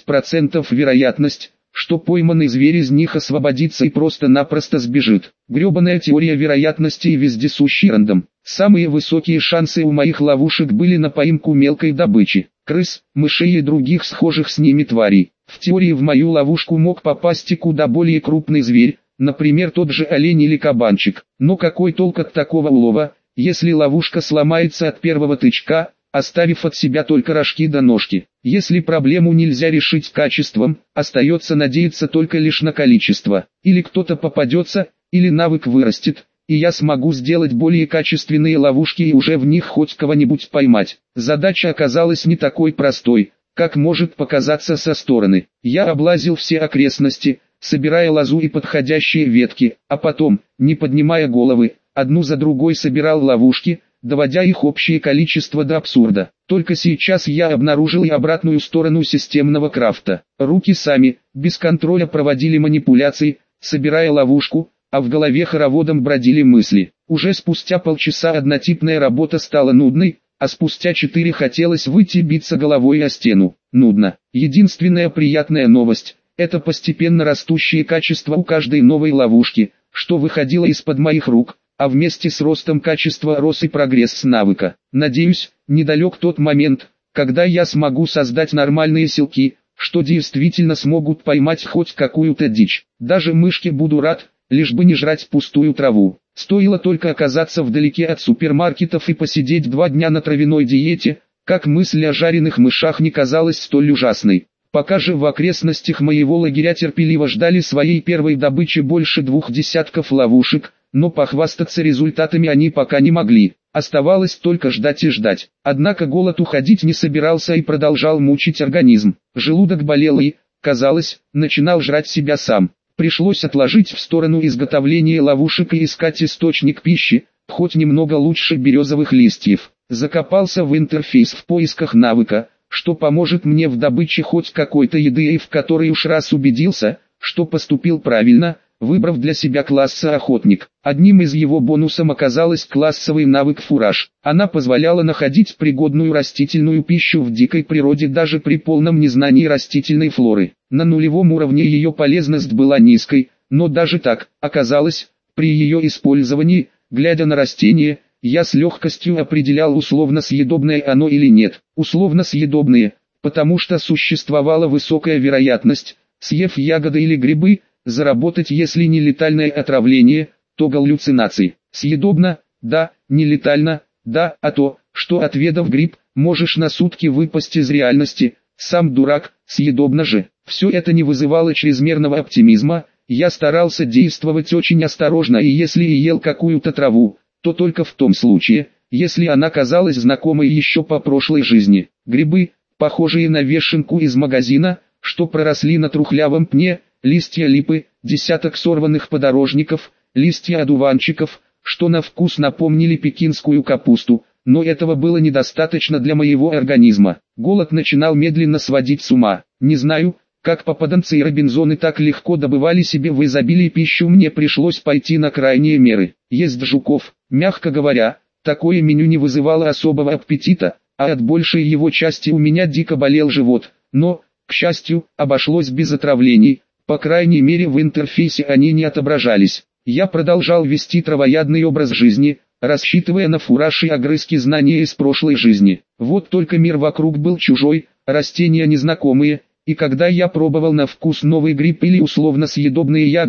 10% вероятность, что пойманный зверь из них освободится и просто-напросто сбежит. Гребаная теория вероятности и вездесущий рандом. Самые высокие шансы у моих ловушек были на поимку мелкой добычи, крыс, мышей и других схожих с ними тварей. В теории в мою ловушку мог попасть и куда более крупный зверь, например тот же олень или кабанчик. Но какой толк от такого улова, если ловушка сломается от первого тычка, оставив от себя только рожки до ножки? Если проблему нельзя решить качеством, остается надеяться только лишь на количество. Или кто-то попадется, или навык вырастет, и я смогу сделать более качественные ловушки и уже в них хоть кого-нибудь поймать. Задача оказалась не такой простой, как может показаться со стороны. Я облазил все окрестности, собирая лозу и подходящие ветки, а потом, не поднимая головы, одну за другой собирал ловушки, доводя их общее количество до абсурда. Только сейчас я обнаружил и обратную сторону системного крафта. Руки сами, без контроля проводили манипуляции, собирая ловушку, а в голове хороводом бродили мысли. Уже спустя полчаса однотипная работа стала нудной, а спустя 4 хотелось выйти биться головой о стену. Нудно. Единственная приятная новость – это постепенно растущее качество у каждой новой ловушки, что выходило из-под моих рук, а вместе с ростом качества рос и прогресс навыка. Надеюсь, недалек тот момент, когда я смогу создать нормальные селки, что действительно смогут поймать хоть какую-то дичь. Даже мышке буду рад, лишь бы не жрать пустую траву. Стоило только оказаться вдалеке от супермаркетов и посидеть 2 дня на травяной диете, как мысль о жареных мышах не казалась столь ужасной. Пока же в окрестностях моего лагеря терпеливо ждали своей первой добычи больше 2 десятков ловушек, но похвастаться результатами они пока не могли. Оставалось только ждать и ждать. Однако голод уходить не собирался и продолжал мучить организм. Желудок болел и, казалось, начинал жрать себя сам. Пришлось отложить в сторону изготовление ловушек и искать источник пищи, хоть немного лучше березовых листьев. Закопался в интерфейс в поисках навыка, что поможет мне в добыче хоть какой-то еды и в которой уж раз убедился, что поступил правильно, выбрав для себя класса охотник. Одним из его бонусов оказалась классовый навык фураж. Она позволяла находить пригодную растительную пищу в дикой природе даже при полном незнании растительной флоры. На нулевом уровне ее полезность была низкой, но даже так, оказалось, при ее использовании, глядя на растение, я с легкостью определял условно съедобное оно или нет. Условно съедобные, потому что существовала высокая вероятность, съев ягоды или грибы, заработать если не летальное отравление, то галлюцинации. Съедобно, да, не летально, да, а то, что отведав гриб, можешь на сутки выпасть из реальности, сам дурак, съедобно же. Все это не вызывало чрезмерного оптимизма, я старался действовать очень осторожно и если и ел какую-то траву, то только в том случае, если она казалась знакомой еще по прошлой жизни. Грибы, похожие на вешенку из магазина, что проросли на трухлявом пне, листья липы, десяток сорванных подорожников, листья одуванчиков, что на вкус напомнили пекинскую капусту, но этого было недостаточно для моего организма. Голод начинал медленно сводить с ума. Не знаю, как попаданцы и робинзоны так легко добывали себе в изобилии пищу, мне пришлось пойти на крайние меры. Есть жуков, мягко говоря, такое меню не вызывало особого аппетита, а от большей его части у меня дико болел живот, но, к счастью, обошлось без отравлений. По крайней мере в интерфейсе они не отображались. Я продолжал вести травоядный образ жизни, рассчитывая на фураж и огрызки знания из прошлой жизни. Вот только мир вокруг был чужой, растения незнакомые, и когда я пробовал на вкус новый гриб или условно съедобные ягоды,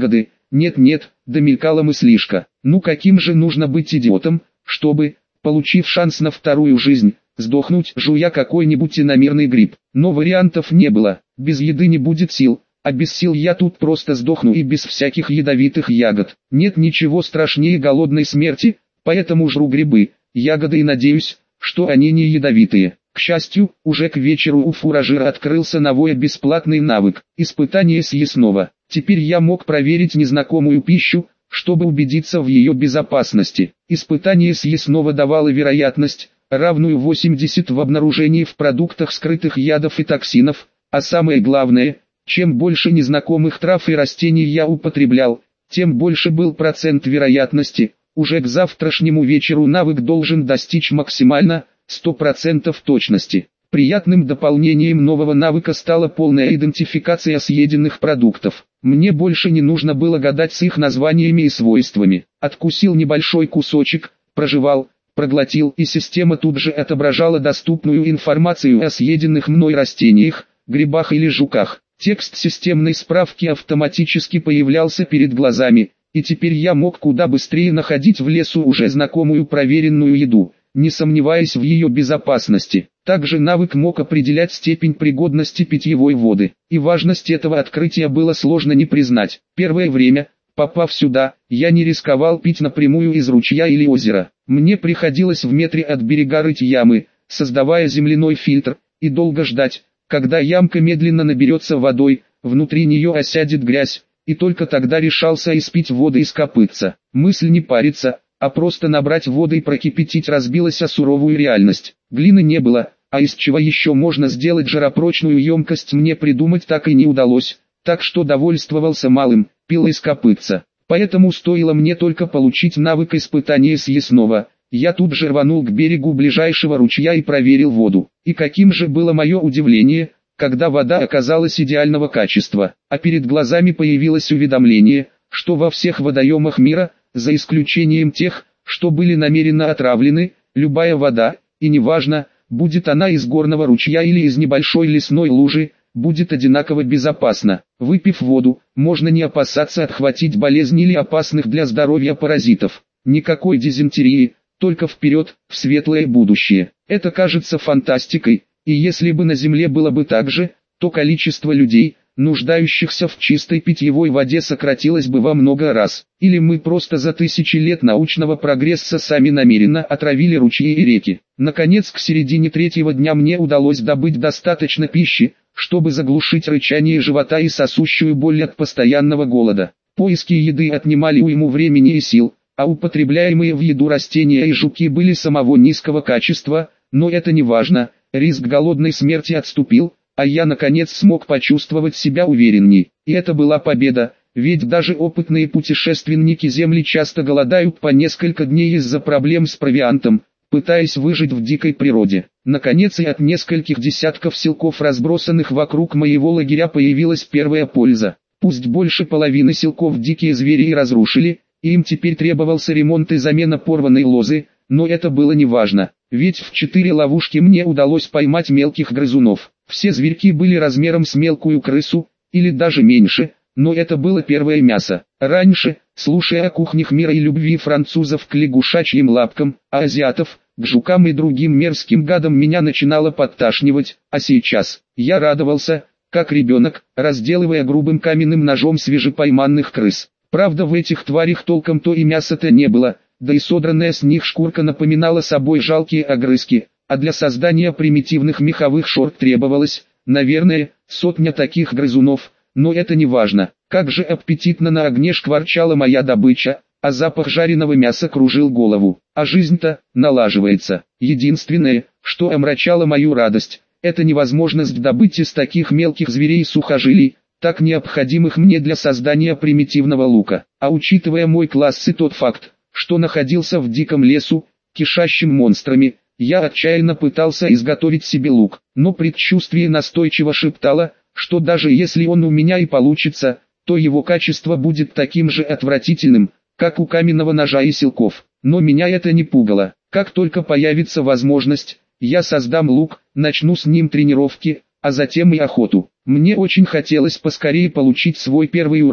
Нет-нет, домелькала мыслишка. Ну каким же нужно быть идиотом, чтобы, получив шанс на вторую жизнь, сдохнуть, жуя какой-нибудь иномерный гриб. Но вариантов не было, без еды не будет сил, а без сил я тут просто сдохну и без всяких ядовитых ягод. Нет ничего страшнее голодной смерти, поэтому жру грибы, ягоды и надеюсь, что они не ядовитые. К счастью, уже к вечеру у фуражира открылся новый бесплатный навык – испытание съестного. Теперь я мог проверить незнакомую пищу, чтобы убедиться в ее безопасности. Испытание съестного давало вероятность, равную 80 в обнаружении в продуктах скрытых ядов и токсинов, а самое главное, чем больше незнакомых трав и растений я употреблял, тем больше был процент вероятности. Уже к завтрашнему вечеру навык должен достичь максимально 100% точности. Приятным дополнением нового навыка стала полная идентификация съеденных продуктов. Мне больше не нужно было гадать с их названиями и свойствами. Откусил небольшой кусочек, прожевал, проглотил, и система тут же отображала доступную информацию о съеденных мной растениях, грибах или жуках. Текст системной справки автоматически появлялся перед глазами, и теперь я мог куда быстрее находить в лесу уже знакомую проверенную еду, не сомневаясь в ее безопасности. Также навык мог определять степень пригодности питьевой воды, и важность этого открытия было сложно не признать. Первое время, попав сюда, я не рисковал пить напрямую из ручья или озера. Мне приходилось в метре от берега рыть ямы, создавая земляной фильтр, и долго ждать, когда ямка медленно наберется водой, внутри нее осядет грязь, и только тогда решался испить воды из копытца. Мысль не париться, а просто набрать воды и прокипятить разбилась о суровую реальность. Глины не было, а из чего еще можно сделать жаропрочную емкость мне придумать так и не удалось, так что довольствовался малым, пил из копытца. Поэтому стоило мне только получить навык испытания съестного, я тут же рванул к берегу ближайшего ручья и проверил воду. И каким же было мое удивление, когда вода оказалась идеального качества, а перед глазами появилось уведомление, что во всех водоемах мира, за исключением тех, что были намеренно отравлены, любая вода, и неважно, будет она из горного ручья или из небольшой лесной лужи, будет одинаково безопасна. Выпив воду, можно не опасаться отхватить болезни или опасных для здоровья паразитов. Никакой дизентерии, только вперед, в светлое будущее. Это кажется фантастикой, и если бы на Земле было бы так же, то количество людей, нуждающихся в чистой питьевой воде, сократилось бы во много раз. Или мы просто за тысячи лет научного прогресса сами намеренно отравили ручьи и реки. Наконец, к середине третьего дня мне удалось добыть достаточно пищи, чтобы заглушить рычание живота и сосущую боль от постоянного голода. Поиски еды отнимали уйму времени и сил, а употребляемые в еду растения и жуки были самого низкого качества, но это не важно, риск голодной смерти отступил, а я наконец смог почувствовать себя уверенней. И это была победа, ведь даже опытные путешественники Земли часто голодают по несколько дней из-за проблем с провиантом, пытаясь выжить в дикой природе. Наконец и от нескольких десятков селков, разбросанных вокруг моего лагеря, появилась первая польза. Пусть больше половины селков дикие звери и разрушили, и им теперь требовался ремонт и замена порванной лозы, но это было не важно, ведь в 4 ловушки мне удалось поймать мелких грызунов. Все зверьки были размером с мелкую крысу, или даже меньше, но это было первое мясо. Раньше, слушая о кухнях мира и любви французов к лягушачьим лапкам, а азиатов, к жукам и другим мерзким гадам, меня начинало подташнивать, а сейчас, я радовался, как ребенок, разделывая грубым каменным ножом свежепойманных крыс. Правда, в этих тварях толком-то и мяса-то не было, да и содранная с них шкурка напоминала собой жалкие огрызки, а для создания примитивных меховых шорт требовалось, наверное, 100 таких грызунов, но это не важно. Как же аппетитно на огне шкварчала моя добыча, а запах жареного мяса кружил голову. А жизнь-то налаживается. Единственное, что омрачало мою радость, это невозможность добыть из таких мелких зверей сухожилий, так необходимых мне для создания примитивного лука. А учитывая мой класс и тот факт, что находился в диком лесу, кишащим монстрами, я отчаянно пытался изготовить себе лук, но предчувствие настойчиво шептало, что даже если он у меня и получится, то его качество будет таким же отвратительным, как у каменного ножа и селков. Но меня это не пугало. Как только появится возможность, я создам лук, начну с ним тренировки, а затем и охоту. Мне очень хотелось поскорее получить свой первый уровень,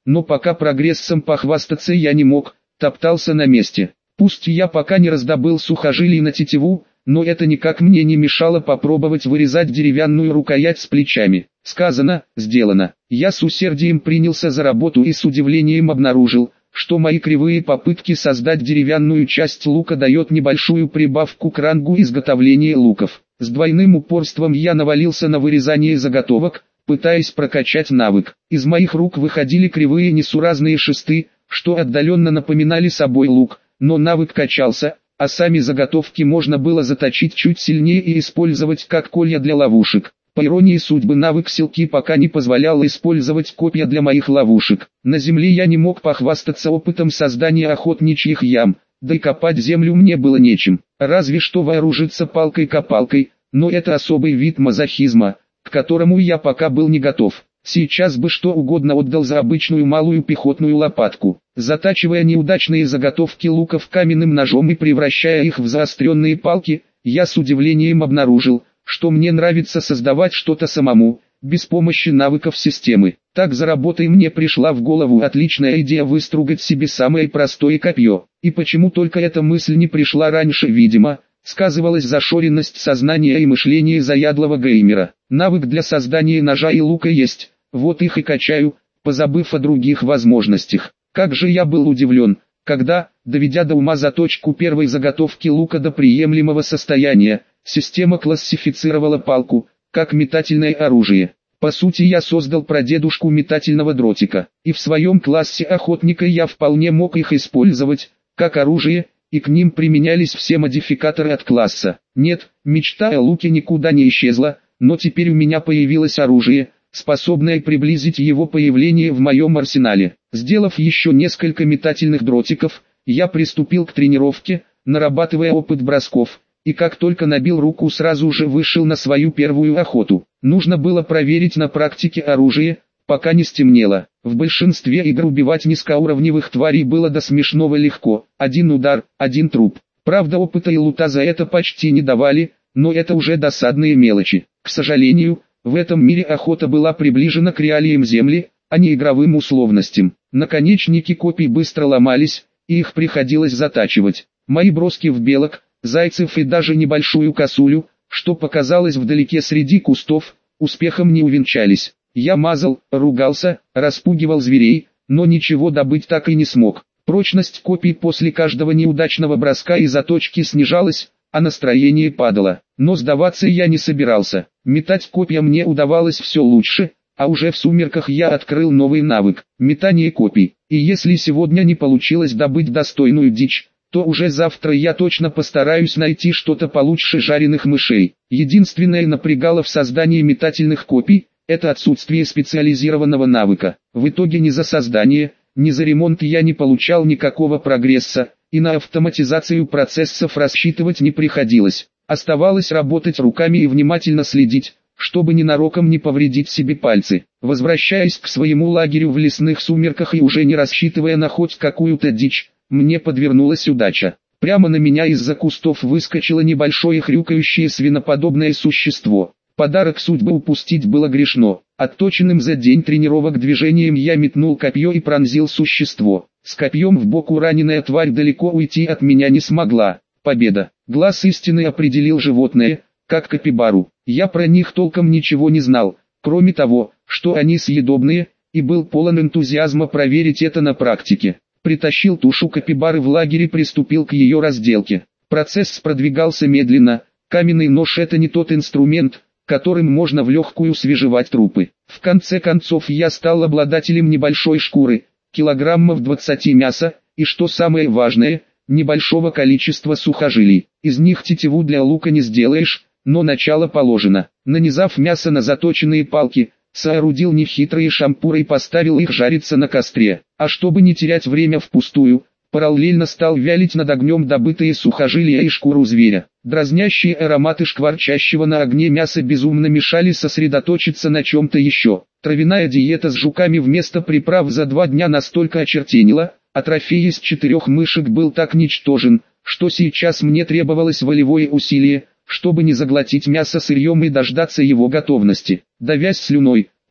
но пока прогрессом похвастаться я не мог, топтался на месте. Пусть я пока не раздобыл сухожилий на тетиву, но это никак мне не мешало попробовать вырезать деревянную рукоять с плечами. Сказано, сделано. Я с усердием принялся за работу и с удивлением обнаружил, что мои кривые попытки создать деревянную часть лука дает небольшую прибавку к рангу изготовления луков. С двойным упорством я навалился на вырезание заготовок, пытаясь прокачать навык. Из моих рук выходили кривые несуразные шесты, что отдаленно напоминали собой лук, но навык качался, а сами заготовки можно было заточить чуть сильнее и использовать как колья для ловушек. По иронии судьбы, навык силки пока не позволял использовать копья для моих ловушек. На земле я не мог похвастаться опытом создания охотничьих ям, да и копать землю мне было нечем, разве что вооружиться палкой-копалкой, но это особый вид мазохизма, к которому я пока был не готов. Сейчас бы что угодно отдал за обычную малую пехотную лопатку. Затачивая неудачные заготовки луков каменным ножом и превращая их в заостренные палки, я с удивлением обнаружил, что мне нравится создавать что-то самому, без помощи навыков системы. Так за работой мне пришла в голову отличная идея выстругать себе самое простое копье. И почему только эта мысль не пришла раньше, видимо, сказывалась зашоренность сознания и мышления заядлого геймера. Навык для создания ножа и лука есть, вот их и качаю, позабыв о других возможностях. Как же я был удивлен, когда, доведя до ума заточку первой заготовки лука до приемлемого состояния, система классифицировала палку, как метательное оружие. По сути, я создал прадедушку метательного дротика, и в своем классе охотника я вполне мог их использовать, как оружие, и к ним применялись все модификаторы от класса. Нет, мечта о луке никуда не исчезла, но теперь у меня появилось оружие, способное приблизить его появление в моем арсенале. Сделав еще несколько метательных дротиков, я приступил к тренировке, нарабатывая опыт бросков, и как только набил руку, сразу же вышел на свою первую охоту. Нужно было проверить на практике оружие, пока не стемнело. В большинстве игр убивать низкоуровневых тварей было до смешного легко, один удар, один труп. Правда, опыта и лута за это почти не давали, но это уже досадные мелочи. К сожалению, в этом мире охота была приближена к реалиям Земли, а не игровым условностям. Наконечники копий быстро ломались, и их приходилось затачивать. Мои броски в белок, зайцев и даже небольшую косулю, что показалось вдалеке среди кустов, успехом не увенчались. Я мазал, ругался, распугивал зверей, но ничего добыть так и не смог. Прочность копий после каждого неудачного броска и заточки снижалась, а настроение падало. Но сдаваться я не собирался. Метать копья мне удавалось все лучше, а уже в сумерках я открыл новый навык – метание копий. И если сегодня не получилось добыть достойную дичь, то уже завтра я точно постараюсь найти что-то получше жареных мышей. Единственное напрягало в создании метательных копий – это отсутствие специализированного навыка. В итоге ни за создание, ни за ремонт я не получал никакого прогресса, и на автоматизацию процессов рассчитывать не приходилось. Оставалось работать руками и внимательно следить, чтобы ненароком не повредить себе пальцы. Возвращаясь к своему лагерю в лесных сумерках и уже не рассчитывая на хоть какую-то дичь, мне подвернулась удача. Прямо на меня из-за кустов выскочило небольшое хрюкающее свиноподобное существо. Подарок судьбы упустить было грешно. Отточенным за день тренировок движением я метнул копье и пронзил существо. С копьем в бок раненая тварь далеко уйти от меня не смогла. Победа. Глаз истины определил животное, как капибару. Я про них толком ничего не знал, кроме того, что они съедобные, и был полон энтузиазма проверить это на практике. Притащил тушу капибары в лагерь и приступил к ее разделке. Процесс продвигался медленно. Каменный нож — это не тот инструмент, которым можно в легкую свежевать трупы. В конце концов я стал обладателем небольшой шкуры, килограммов 20 мяса, и что самое важное, небольшого количества сухожилий. Из них тетиву для лука не сделаешь, но начало положено. Нанизав мясо на заточенные палки, соорудил нехитрые шампуры и поставил их жариться на костре. А чтобы не терять время впустую, параллельно стал вялить над огнем добытые сухожилия и шкуру зверя. Дразнящие ароматы шкварчащего на огне мяса безумно мешали сосредоточиться на чем-то еще. Травяная диета с жуками вместо приправ за 2 дня настолько очертенила, а трофей из 4 мышек был так ничтожен, что сейчас мне требовалось волевое усилие, чтобы не заглотить мясо сырьем и дождаться его готовности. Давясь слюной,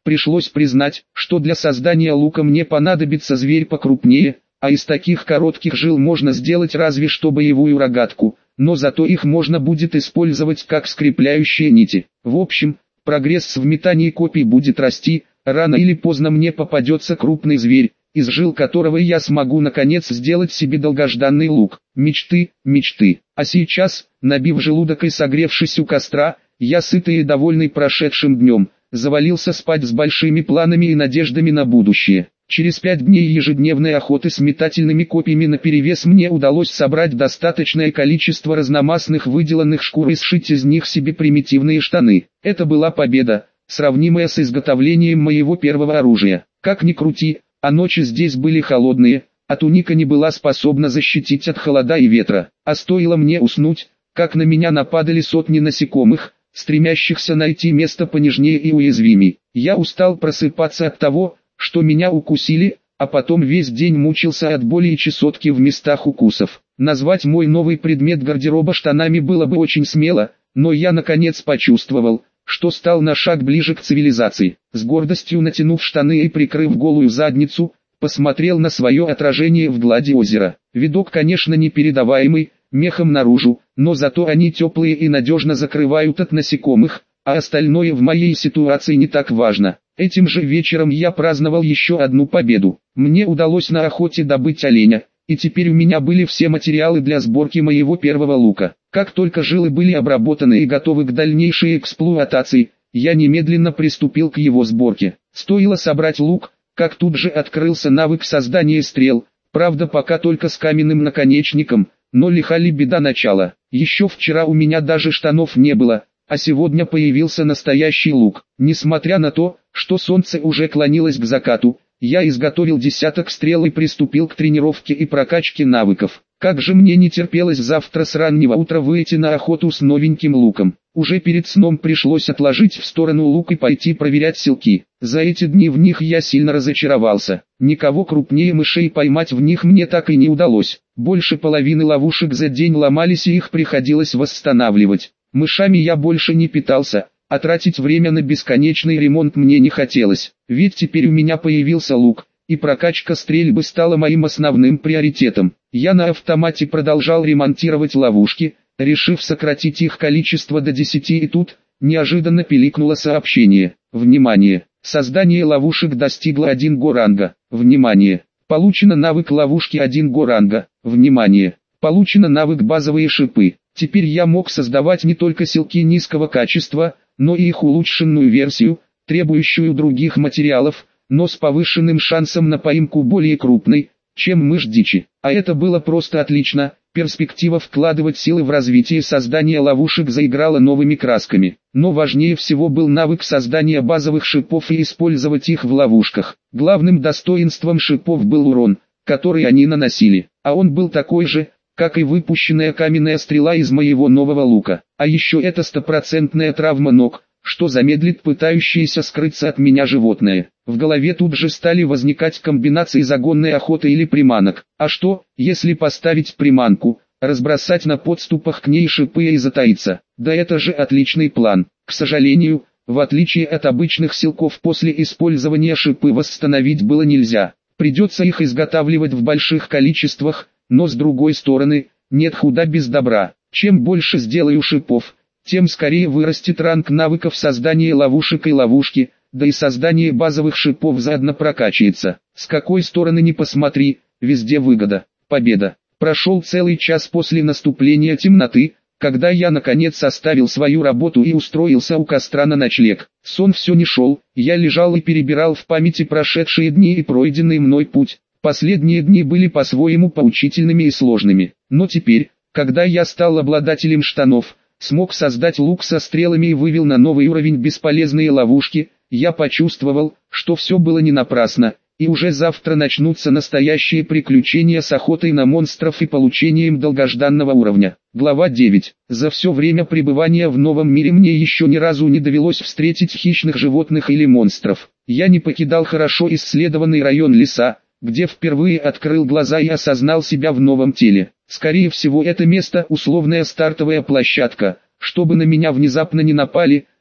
пришлось признать, что для создания лука мне понадобится зверь покрупнее, а из таких коротких жил можно сделать разве что боевую рогатку, но зато их можно будет использовать как скрепляющие нити. В общем, прогресс в метании копий будет расти, рано или поздно мне попадется крупный зверь, из жил которого я смогу наконец сделать себе долгожданный лук. Мечты, мечты. А сейчас, набив желудок и согревшись у костра, я сытый и довольный прошедшим днем, завалился спать с большими планами и надеждами на будущее. Через 5 дней ежедневной охоты с метательными копьями наперевес мне удалось собрать достаточное количество разномастных выделанных шкур и сшить из них себе примитивные штаны. Это была победа, сравнимая с изготовлением моего первого оружия. Как ни крути, а ночи здесь были холодные, а туника не была способна защитить от холода и ветра. А стоило мне уснуть, как на меня нападали сотни насекомых, стремящихся найти место понежнее и уязвимей. Я устал просыпаться от того, что меня укусили, а потом весь день мучился от боли и чесотки в местах укусов. Назвать мой новый предмет гардероба штанами было бы очень смело, но я наконец почувствовал, что стал на шаг ближе к цивилизации. С гордостью натянув штаны и прикрыв голую задницу, посмотрел на свое отражение в глади озера. Видок, конечно, непередаваемый, мехом наружу, но зато они теплые и надежно закрывают от насекомых, а остальное в моей ситуации не так важно. Этим же вечером я праздновал еще одну победу. Мне удалось на охоте добыть оленя, и теперь у меня были все материалы для сборки моего первого лука. Как только жилы были обработаны и готовы к дальнейшей эксплуатации, я немедленно приступил к его сборке. Стоило собрать лук, как тут же открылся навык создания стрел, правда пока только с каменным наконечником, но лиха ли беда начала. Еще вчера у меня даже штанов не было, а сегодня появился настоящий лук. Несмотря на то, что солнце уже клонилось к закату, я изготовил десяток стрел и приступил к тренировке и прокачке навыков. Как же мне не терпелось завтра с раннего утра выйти на охоту с новеньким луком. Уже перед сном пришлось отложить в сторону лук и пойти проверять селки. За эти дни в них я сильно разочаровался. Никого крупнее мышей поймать в них мне так и не удалось. Больше половины ловушек за день ломались и их приходилось восстанавливать. Мышами я больше не питался, а тратить время на бесконечный ремонт мне не хотелось. Ведь теперь у меня появился лук, и прокачка стрельбы стала моим основным приоритетом. Я на автомате продолжал ремонтировать ловушки, решив сократить их количество до 10, и тут неожиданно пиликнуло сообщение. Внимание! Создание ловушек достигло 1 го ранга. Внимание! Получено навык ловушки 1 го ранга. Внимание! Получено навык базовые шипы. Теперь я мог создавать не только селки низкого качества, но и их улучшенную версию, требующую других материалов, но с повышенным шансом на поимку более крупной, чем мышь дичи. А это было просто отлично. Перспектива вкладывать силы в развитие создания ловушек заиграла новыми красками. Но важнее всего был навык создания базовых шипов и использовать их в ловушках. Главным достоинством шипов был урон, который они наносили. А он был такой же, как и выпущенная каменная стрела из моего нового лука. А еще это стопроцентная травма ног, что замедлит пытающееся скрыться от меня животное. В голове тут же стали возникать комбинации загонной охоты или приманок. А что, если поставить приманку, разбросать на подступах к ней шипы и затаиться? Да это же отличный план. К сожалению, в отличие от обычных силков, после использования шипы восстановить было нельзя. Придется их изготавливать в больших количествах, но с другой стороны, нет худа без добра. Чем больше сделаю шипов, тем скорее вырастет ранг навыков создания ловушек и ловушки, да и создание базовых шипов заодно прокачается. С какой стороны ни посмотри, везде выгода, победа. Прошел целый час после наступления темноты, когда я наконец оставил свою работу и устроился у костра на ночлег. Сон все не шел, я лежал и перебирал в памяти прошедшие дни и пройденный мной путь. Последние дни были по-своему поучительными и сложными, но теперь, когда я стал обладателем штанов, смог создать лук со стрелами и вывел на новый уровень бесполезные ловушки, я почувствовал, что все было не напрасно, и уже завтра начнутся настоящие приключения с охотой на монстров и получением долгожданного уровня. Глава 9. За все время пребывания в новом мире мне еще ни разу не довелось встретить хищных животных или монстров. Я не покидал хорошо исследованный район леса, где впервые открыл глаза и осознал себя в новом теле. Скорее всего, это место условная стартовая площадка, чтобы на меня внезапно не напали,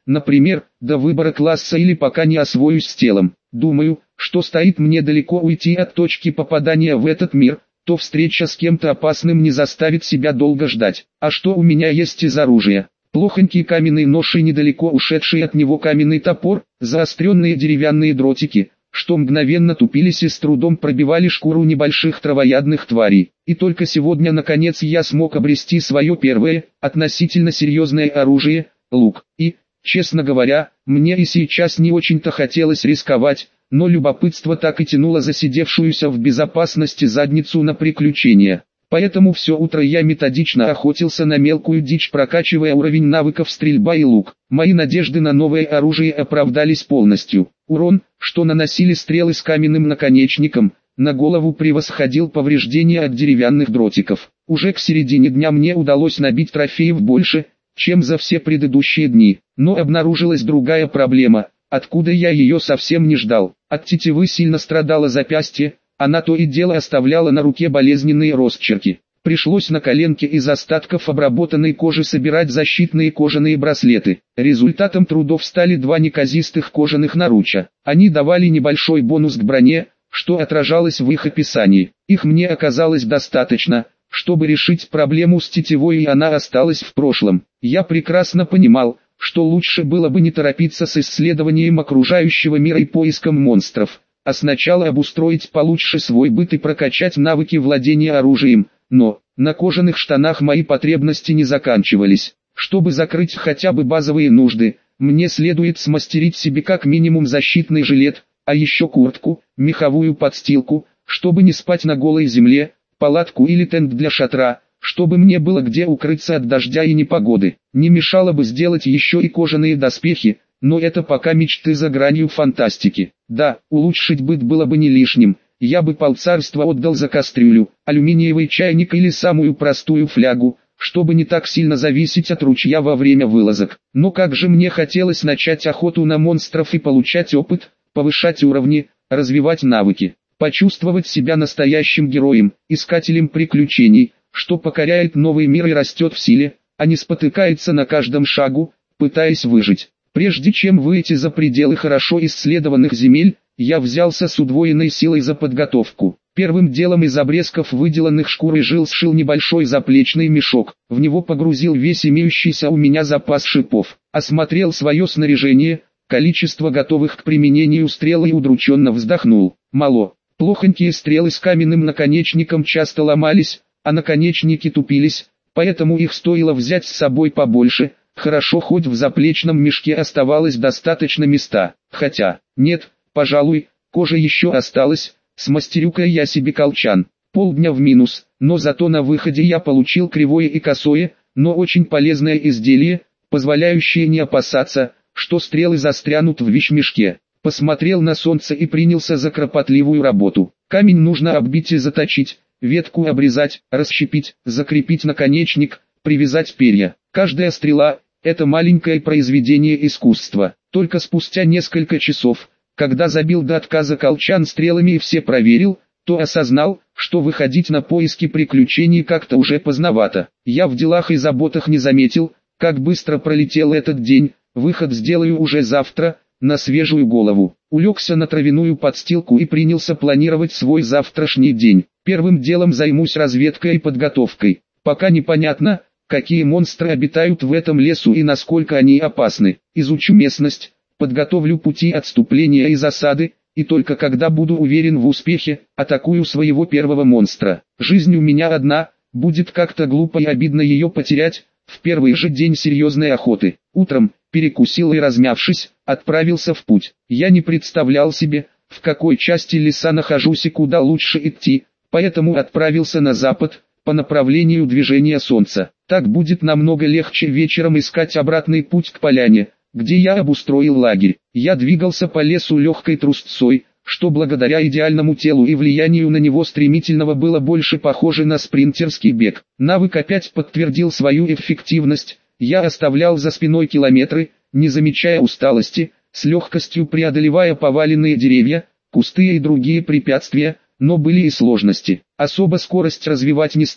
например, до выбора класса или пока не освоюсь с телом. Думаю, что стоит мне далеко уйти от точки попадания в этот мир, то встреча с кем-то опасным не заставит себя долго ждать. А что у меня есть из оружия? Плохонький каменный нож и недалеко ушедший от него каменный топор, заостренные деревянные дротики, что мгновенно тупились и с трудом пробивали шкуру небольших травоядных тварей. И только сегодня наконец я смог обрести свое первое, относительно серьезное оружие, лук. И, честно говоря, мне и сейчас не очень-то хотелось рисковать, но любопытство так и тянуло засидевшуюся в безопасности задницу на приключения. Поэтому все утро я методично охотился на мелкую дичь, прокачивая уровень навыков стрельба и лук. Мои надежды на новое оружие оправдались полностью. Урон, что наносили стрелы с каменным наконечником, на голову превосходил повреждения от деревянных дротиков. Уже к середине дня мне удалось набить трофеев больше, чем за все предыдущие дни. Но обнаружилась другая проблема, откуда я ее совсем не ждал. От тетивы сильно страдало запястье, она то и дело оставляла на руке болезненные росчерки. Пришлось на коленке из остатков обработанной кожи собирать защитные кожаные браслеты. Результатом трудов стали два неказистых кожаных наруча. Они давали небольшой бонус к броне, что отражалось в их описании. Их мне оказалось достаточно, чтобы решить проблему с тетивой, и она осталась в прошлом. Я прекрасно понимал, что лучше было бы не торопиться с исследованием окружающего мира и поиском монстров, а сначала обустроить получше свой быт и прокачать навыки владения оружием. Но, на кожаных штанах мои потребности не заканчивались. Чтобы закрыть хотя бы базовые нужды, мне следует смастерить себе как минимум защитный жилет, а еще куртку, меховую подстилку, чтобы не спать на голой земле, палатку или тент для шатра, чтобы мне было где укрыться от дождя и непогоды. Не мешало бы сделать еще и кожаные доспехи, но это пока мечты за гранью фантастики. Да, улучшить быт было бы не лишним. Я бы полцарства отдал за кастрюлю, алюминиевый чайник или самую простую флягу, чтобы не так сильно зависеть от ручья во время вылазок. Но как же мне хотелось начать охоту на монстров и получать опыт, повышать уровни, развивать навыки, почувствовать себя настоящим героем, искателем приключений, что покоряет новый мир и растет в силе, а не спотыкается на каждом шагу, пытаясь выжить. Прежде чем выйти за пределы хорошо исследованных земель, я взялся с удвоенной силой за подготовку. Первым делом из обрезков выделанных шкур и жил сшил небольшой заплечный мешок. В него погрузил весь имеющийся у меня запас шипов. Осмотрел свое снаряжение, количество готовых к применению стрел и удрученно вздохнул. Мало. Плохонькие стрелы с каменным наконечником часто ломались, а наконечники тупились, поэтому их стоило взять с собой побольше. Хорошо, хоть в заплечном мешке оставалось достаточно места. Хотя, нет, пожалуй, кожа еще осталась. Смастерю-ка я себе колчан. Полдня в минус, но зато на выходе я получил кривое и косое, но очень полезное изделие, позволяющее не опасаться, что стрелы застрянут в вещмешке. Посмотрел на солнце и принялся за кропотливую работу. Камень нужно оббить и заточить, ветку обрезать, расщепить, закрепить наконечник, привязать перья. Каждая стрела – это маленькое произведение искусства. Только спустя несколько часов, когда забил до отказа колчан стрелами и все проверил, то осознал, что выходить на поиски приключений как-то уже поздновато. Я в делах и заботах не заметил, как быстро пролетел этот день. Выход сделаю уже завтра, на свежую голову. Улегся на травяную подстилку и принялся планировать свой завтрашний день. Первым делом займусь разведкой и подготовкой. Пока непонятно, какие монстры обитают в этом лесу и насколько они опасны. Изучу местность, подготовлю пути отступления и засады, и только когда буду уверен в успехе, атакую своего первого монстра. Жизнь у меня одна, будет как-то глупо и обидно ее потерять в первый же день серьезной охоты. Утром, перекусил и размявшись, отправился в путь. Я не представлял себе, в какой части леса нахожусь и куда лучше идти, поэтому отправился на запад, по направлению движения солнца. Так будет намного легче вечером искать обратный путь к поляне, где я обустроил лагерь. Я двигался по лесу легкой трусцой, что благодаря идеальному телу и влиянию на него стремительного было больше похоже на спринтерский бег. Навык опять подтвердил свою эффективность. Я оставлял за спиной километры, не замечая усталости, с легкостью преодолевая поваленные деревья, кусты и другие препятствия, но были и сложности. Особо скорость развивать не стал,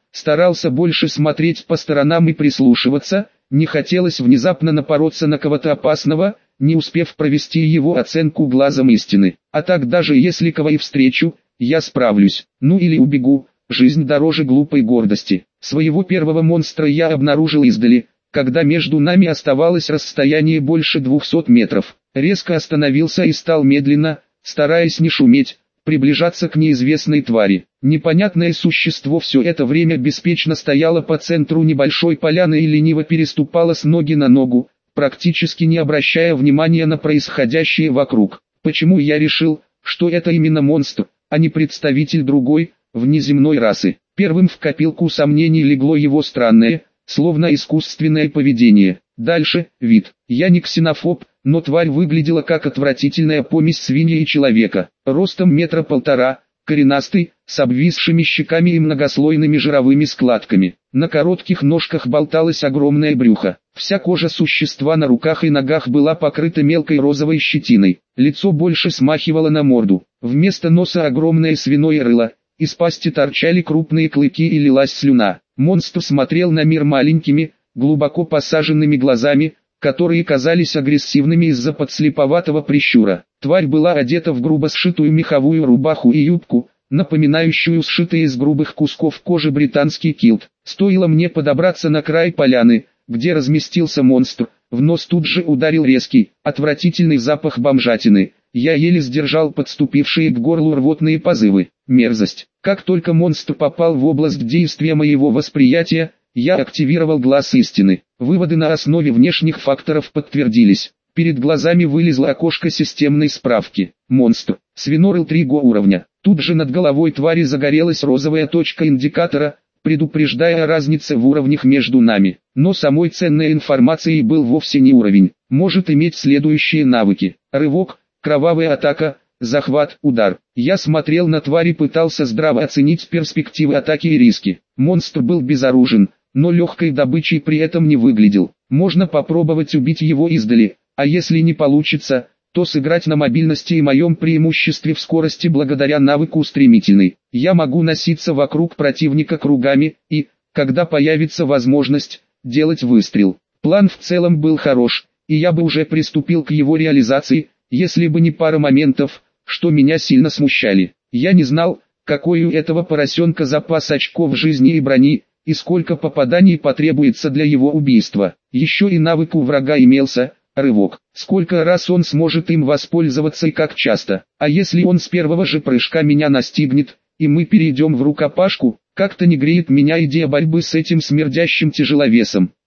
старался больше смотреть по сторонам и прислушиваться, не хотелось внезапно напороться на кого-то опасного, не успев провести его оценку глазом истины. А так даже если кого и встречу, я справлюсь, ну или убегу, жизнь дороже глупой гордости. Своего первого монстра я обнаружил издали, когда между нами оставалось расстояние больше 200 метров. Резко остановился и стал медленно, стараясь не шуметь, приближаться к неизвестной твари. Непонятное существо все это время беспечно стояло по центру небольшой поляны и лениво переступало с ноги на ногу, практически не обращая внимания на происходящее вокруг. Почему я решил, что это именно монстр, а не представитель другой, внеземной расы? Первым в копилку сомнений легло его странное, словно искусственное поведение. Дальше, вид. Я не ксенофоб, но тварь выглядела как отвратительная помесь свиньи и человека. Ростом 1,5 метра, коренастый, с обвисшими щеками и многослойными жировыми складками. На коротких ножках болталось огромное брюхо. Вся кожа существа на руках и ногах была покрыта мелкой розовой щетиной. Лицо больше смахивало на морду. Вместо носа огромное свиное рыло. Из пасти торчали крупные клыки и лилась слюна. Монстр смотрел на мир маленькими, глубоко посаженными глазами, которые казались агрессивными из-за подслеповатого прищура. Тварь была одета в грубо сшитую меховую рубаху и юбку, напоминающую сшитый из грубых кусков кожи британский килт. Стоило мне подобраться на край поляны, где разместился монстр, в нос тут же ударил резкий, отвратительный запах бомжатины. Я еле сдержал подступившие к горлу рвотные позывы. Мерзость. Как только монстр попал в область действия моего восприятия, я активировал глаз истины. Выводы на основе внешних факторов подтвердились. Перед глазами вылезло окошко системной справки. Монстр. Свинорыл 3 уровня. Тут же над головой твари загорелась розовая точка индикатора, предупреждая о разнице в уровнях между нами. Но самой ценной информацией был вовсе не уровень. Может иметь следующие навыки. Рывок, кровавая атака, захват, удар. Я смотрел на тварь и пытался здраво оценить перспективы атаки и риски. Монстр был безоружен, но легкой добычей при этом не выглядел. Можно попробовать убить его издали, а если не получится, то сыграть на мобильности и моем преимуществе в скорости благодаря навыку стремительный. Я могу носиться вокруг противника кругами и, когда появится возможность, делать выстрел. План в целом был хорош, и я бы уже приступил к его реализации, если бы не пара моментов, что меня сильно смущали. Я не знал, какой у этого поросенка запас очков жизни и брони, и сколько попаданий потребуется для его убийства. Еще и навык у врага имелся, рывок. Сколько раз он сможет им воспользоваться и как часто. А если он с первого же прыжка меня настигнет, и мы перейдем в рукопашку, как-то не греет меня идея борьбы с этим смердящим тяжеловесом.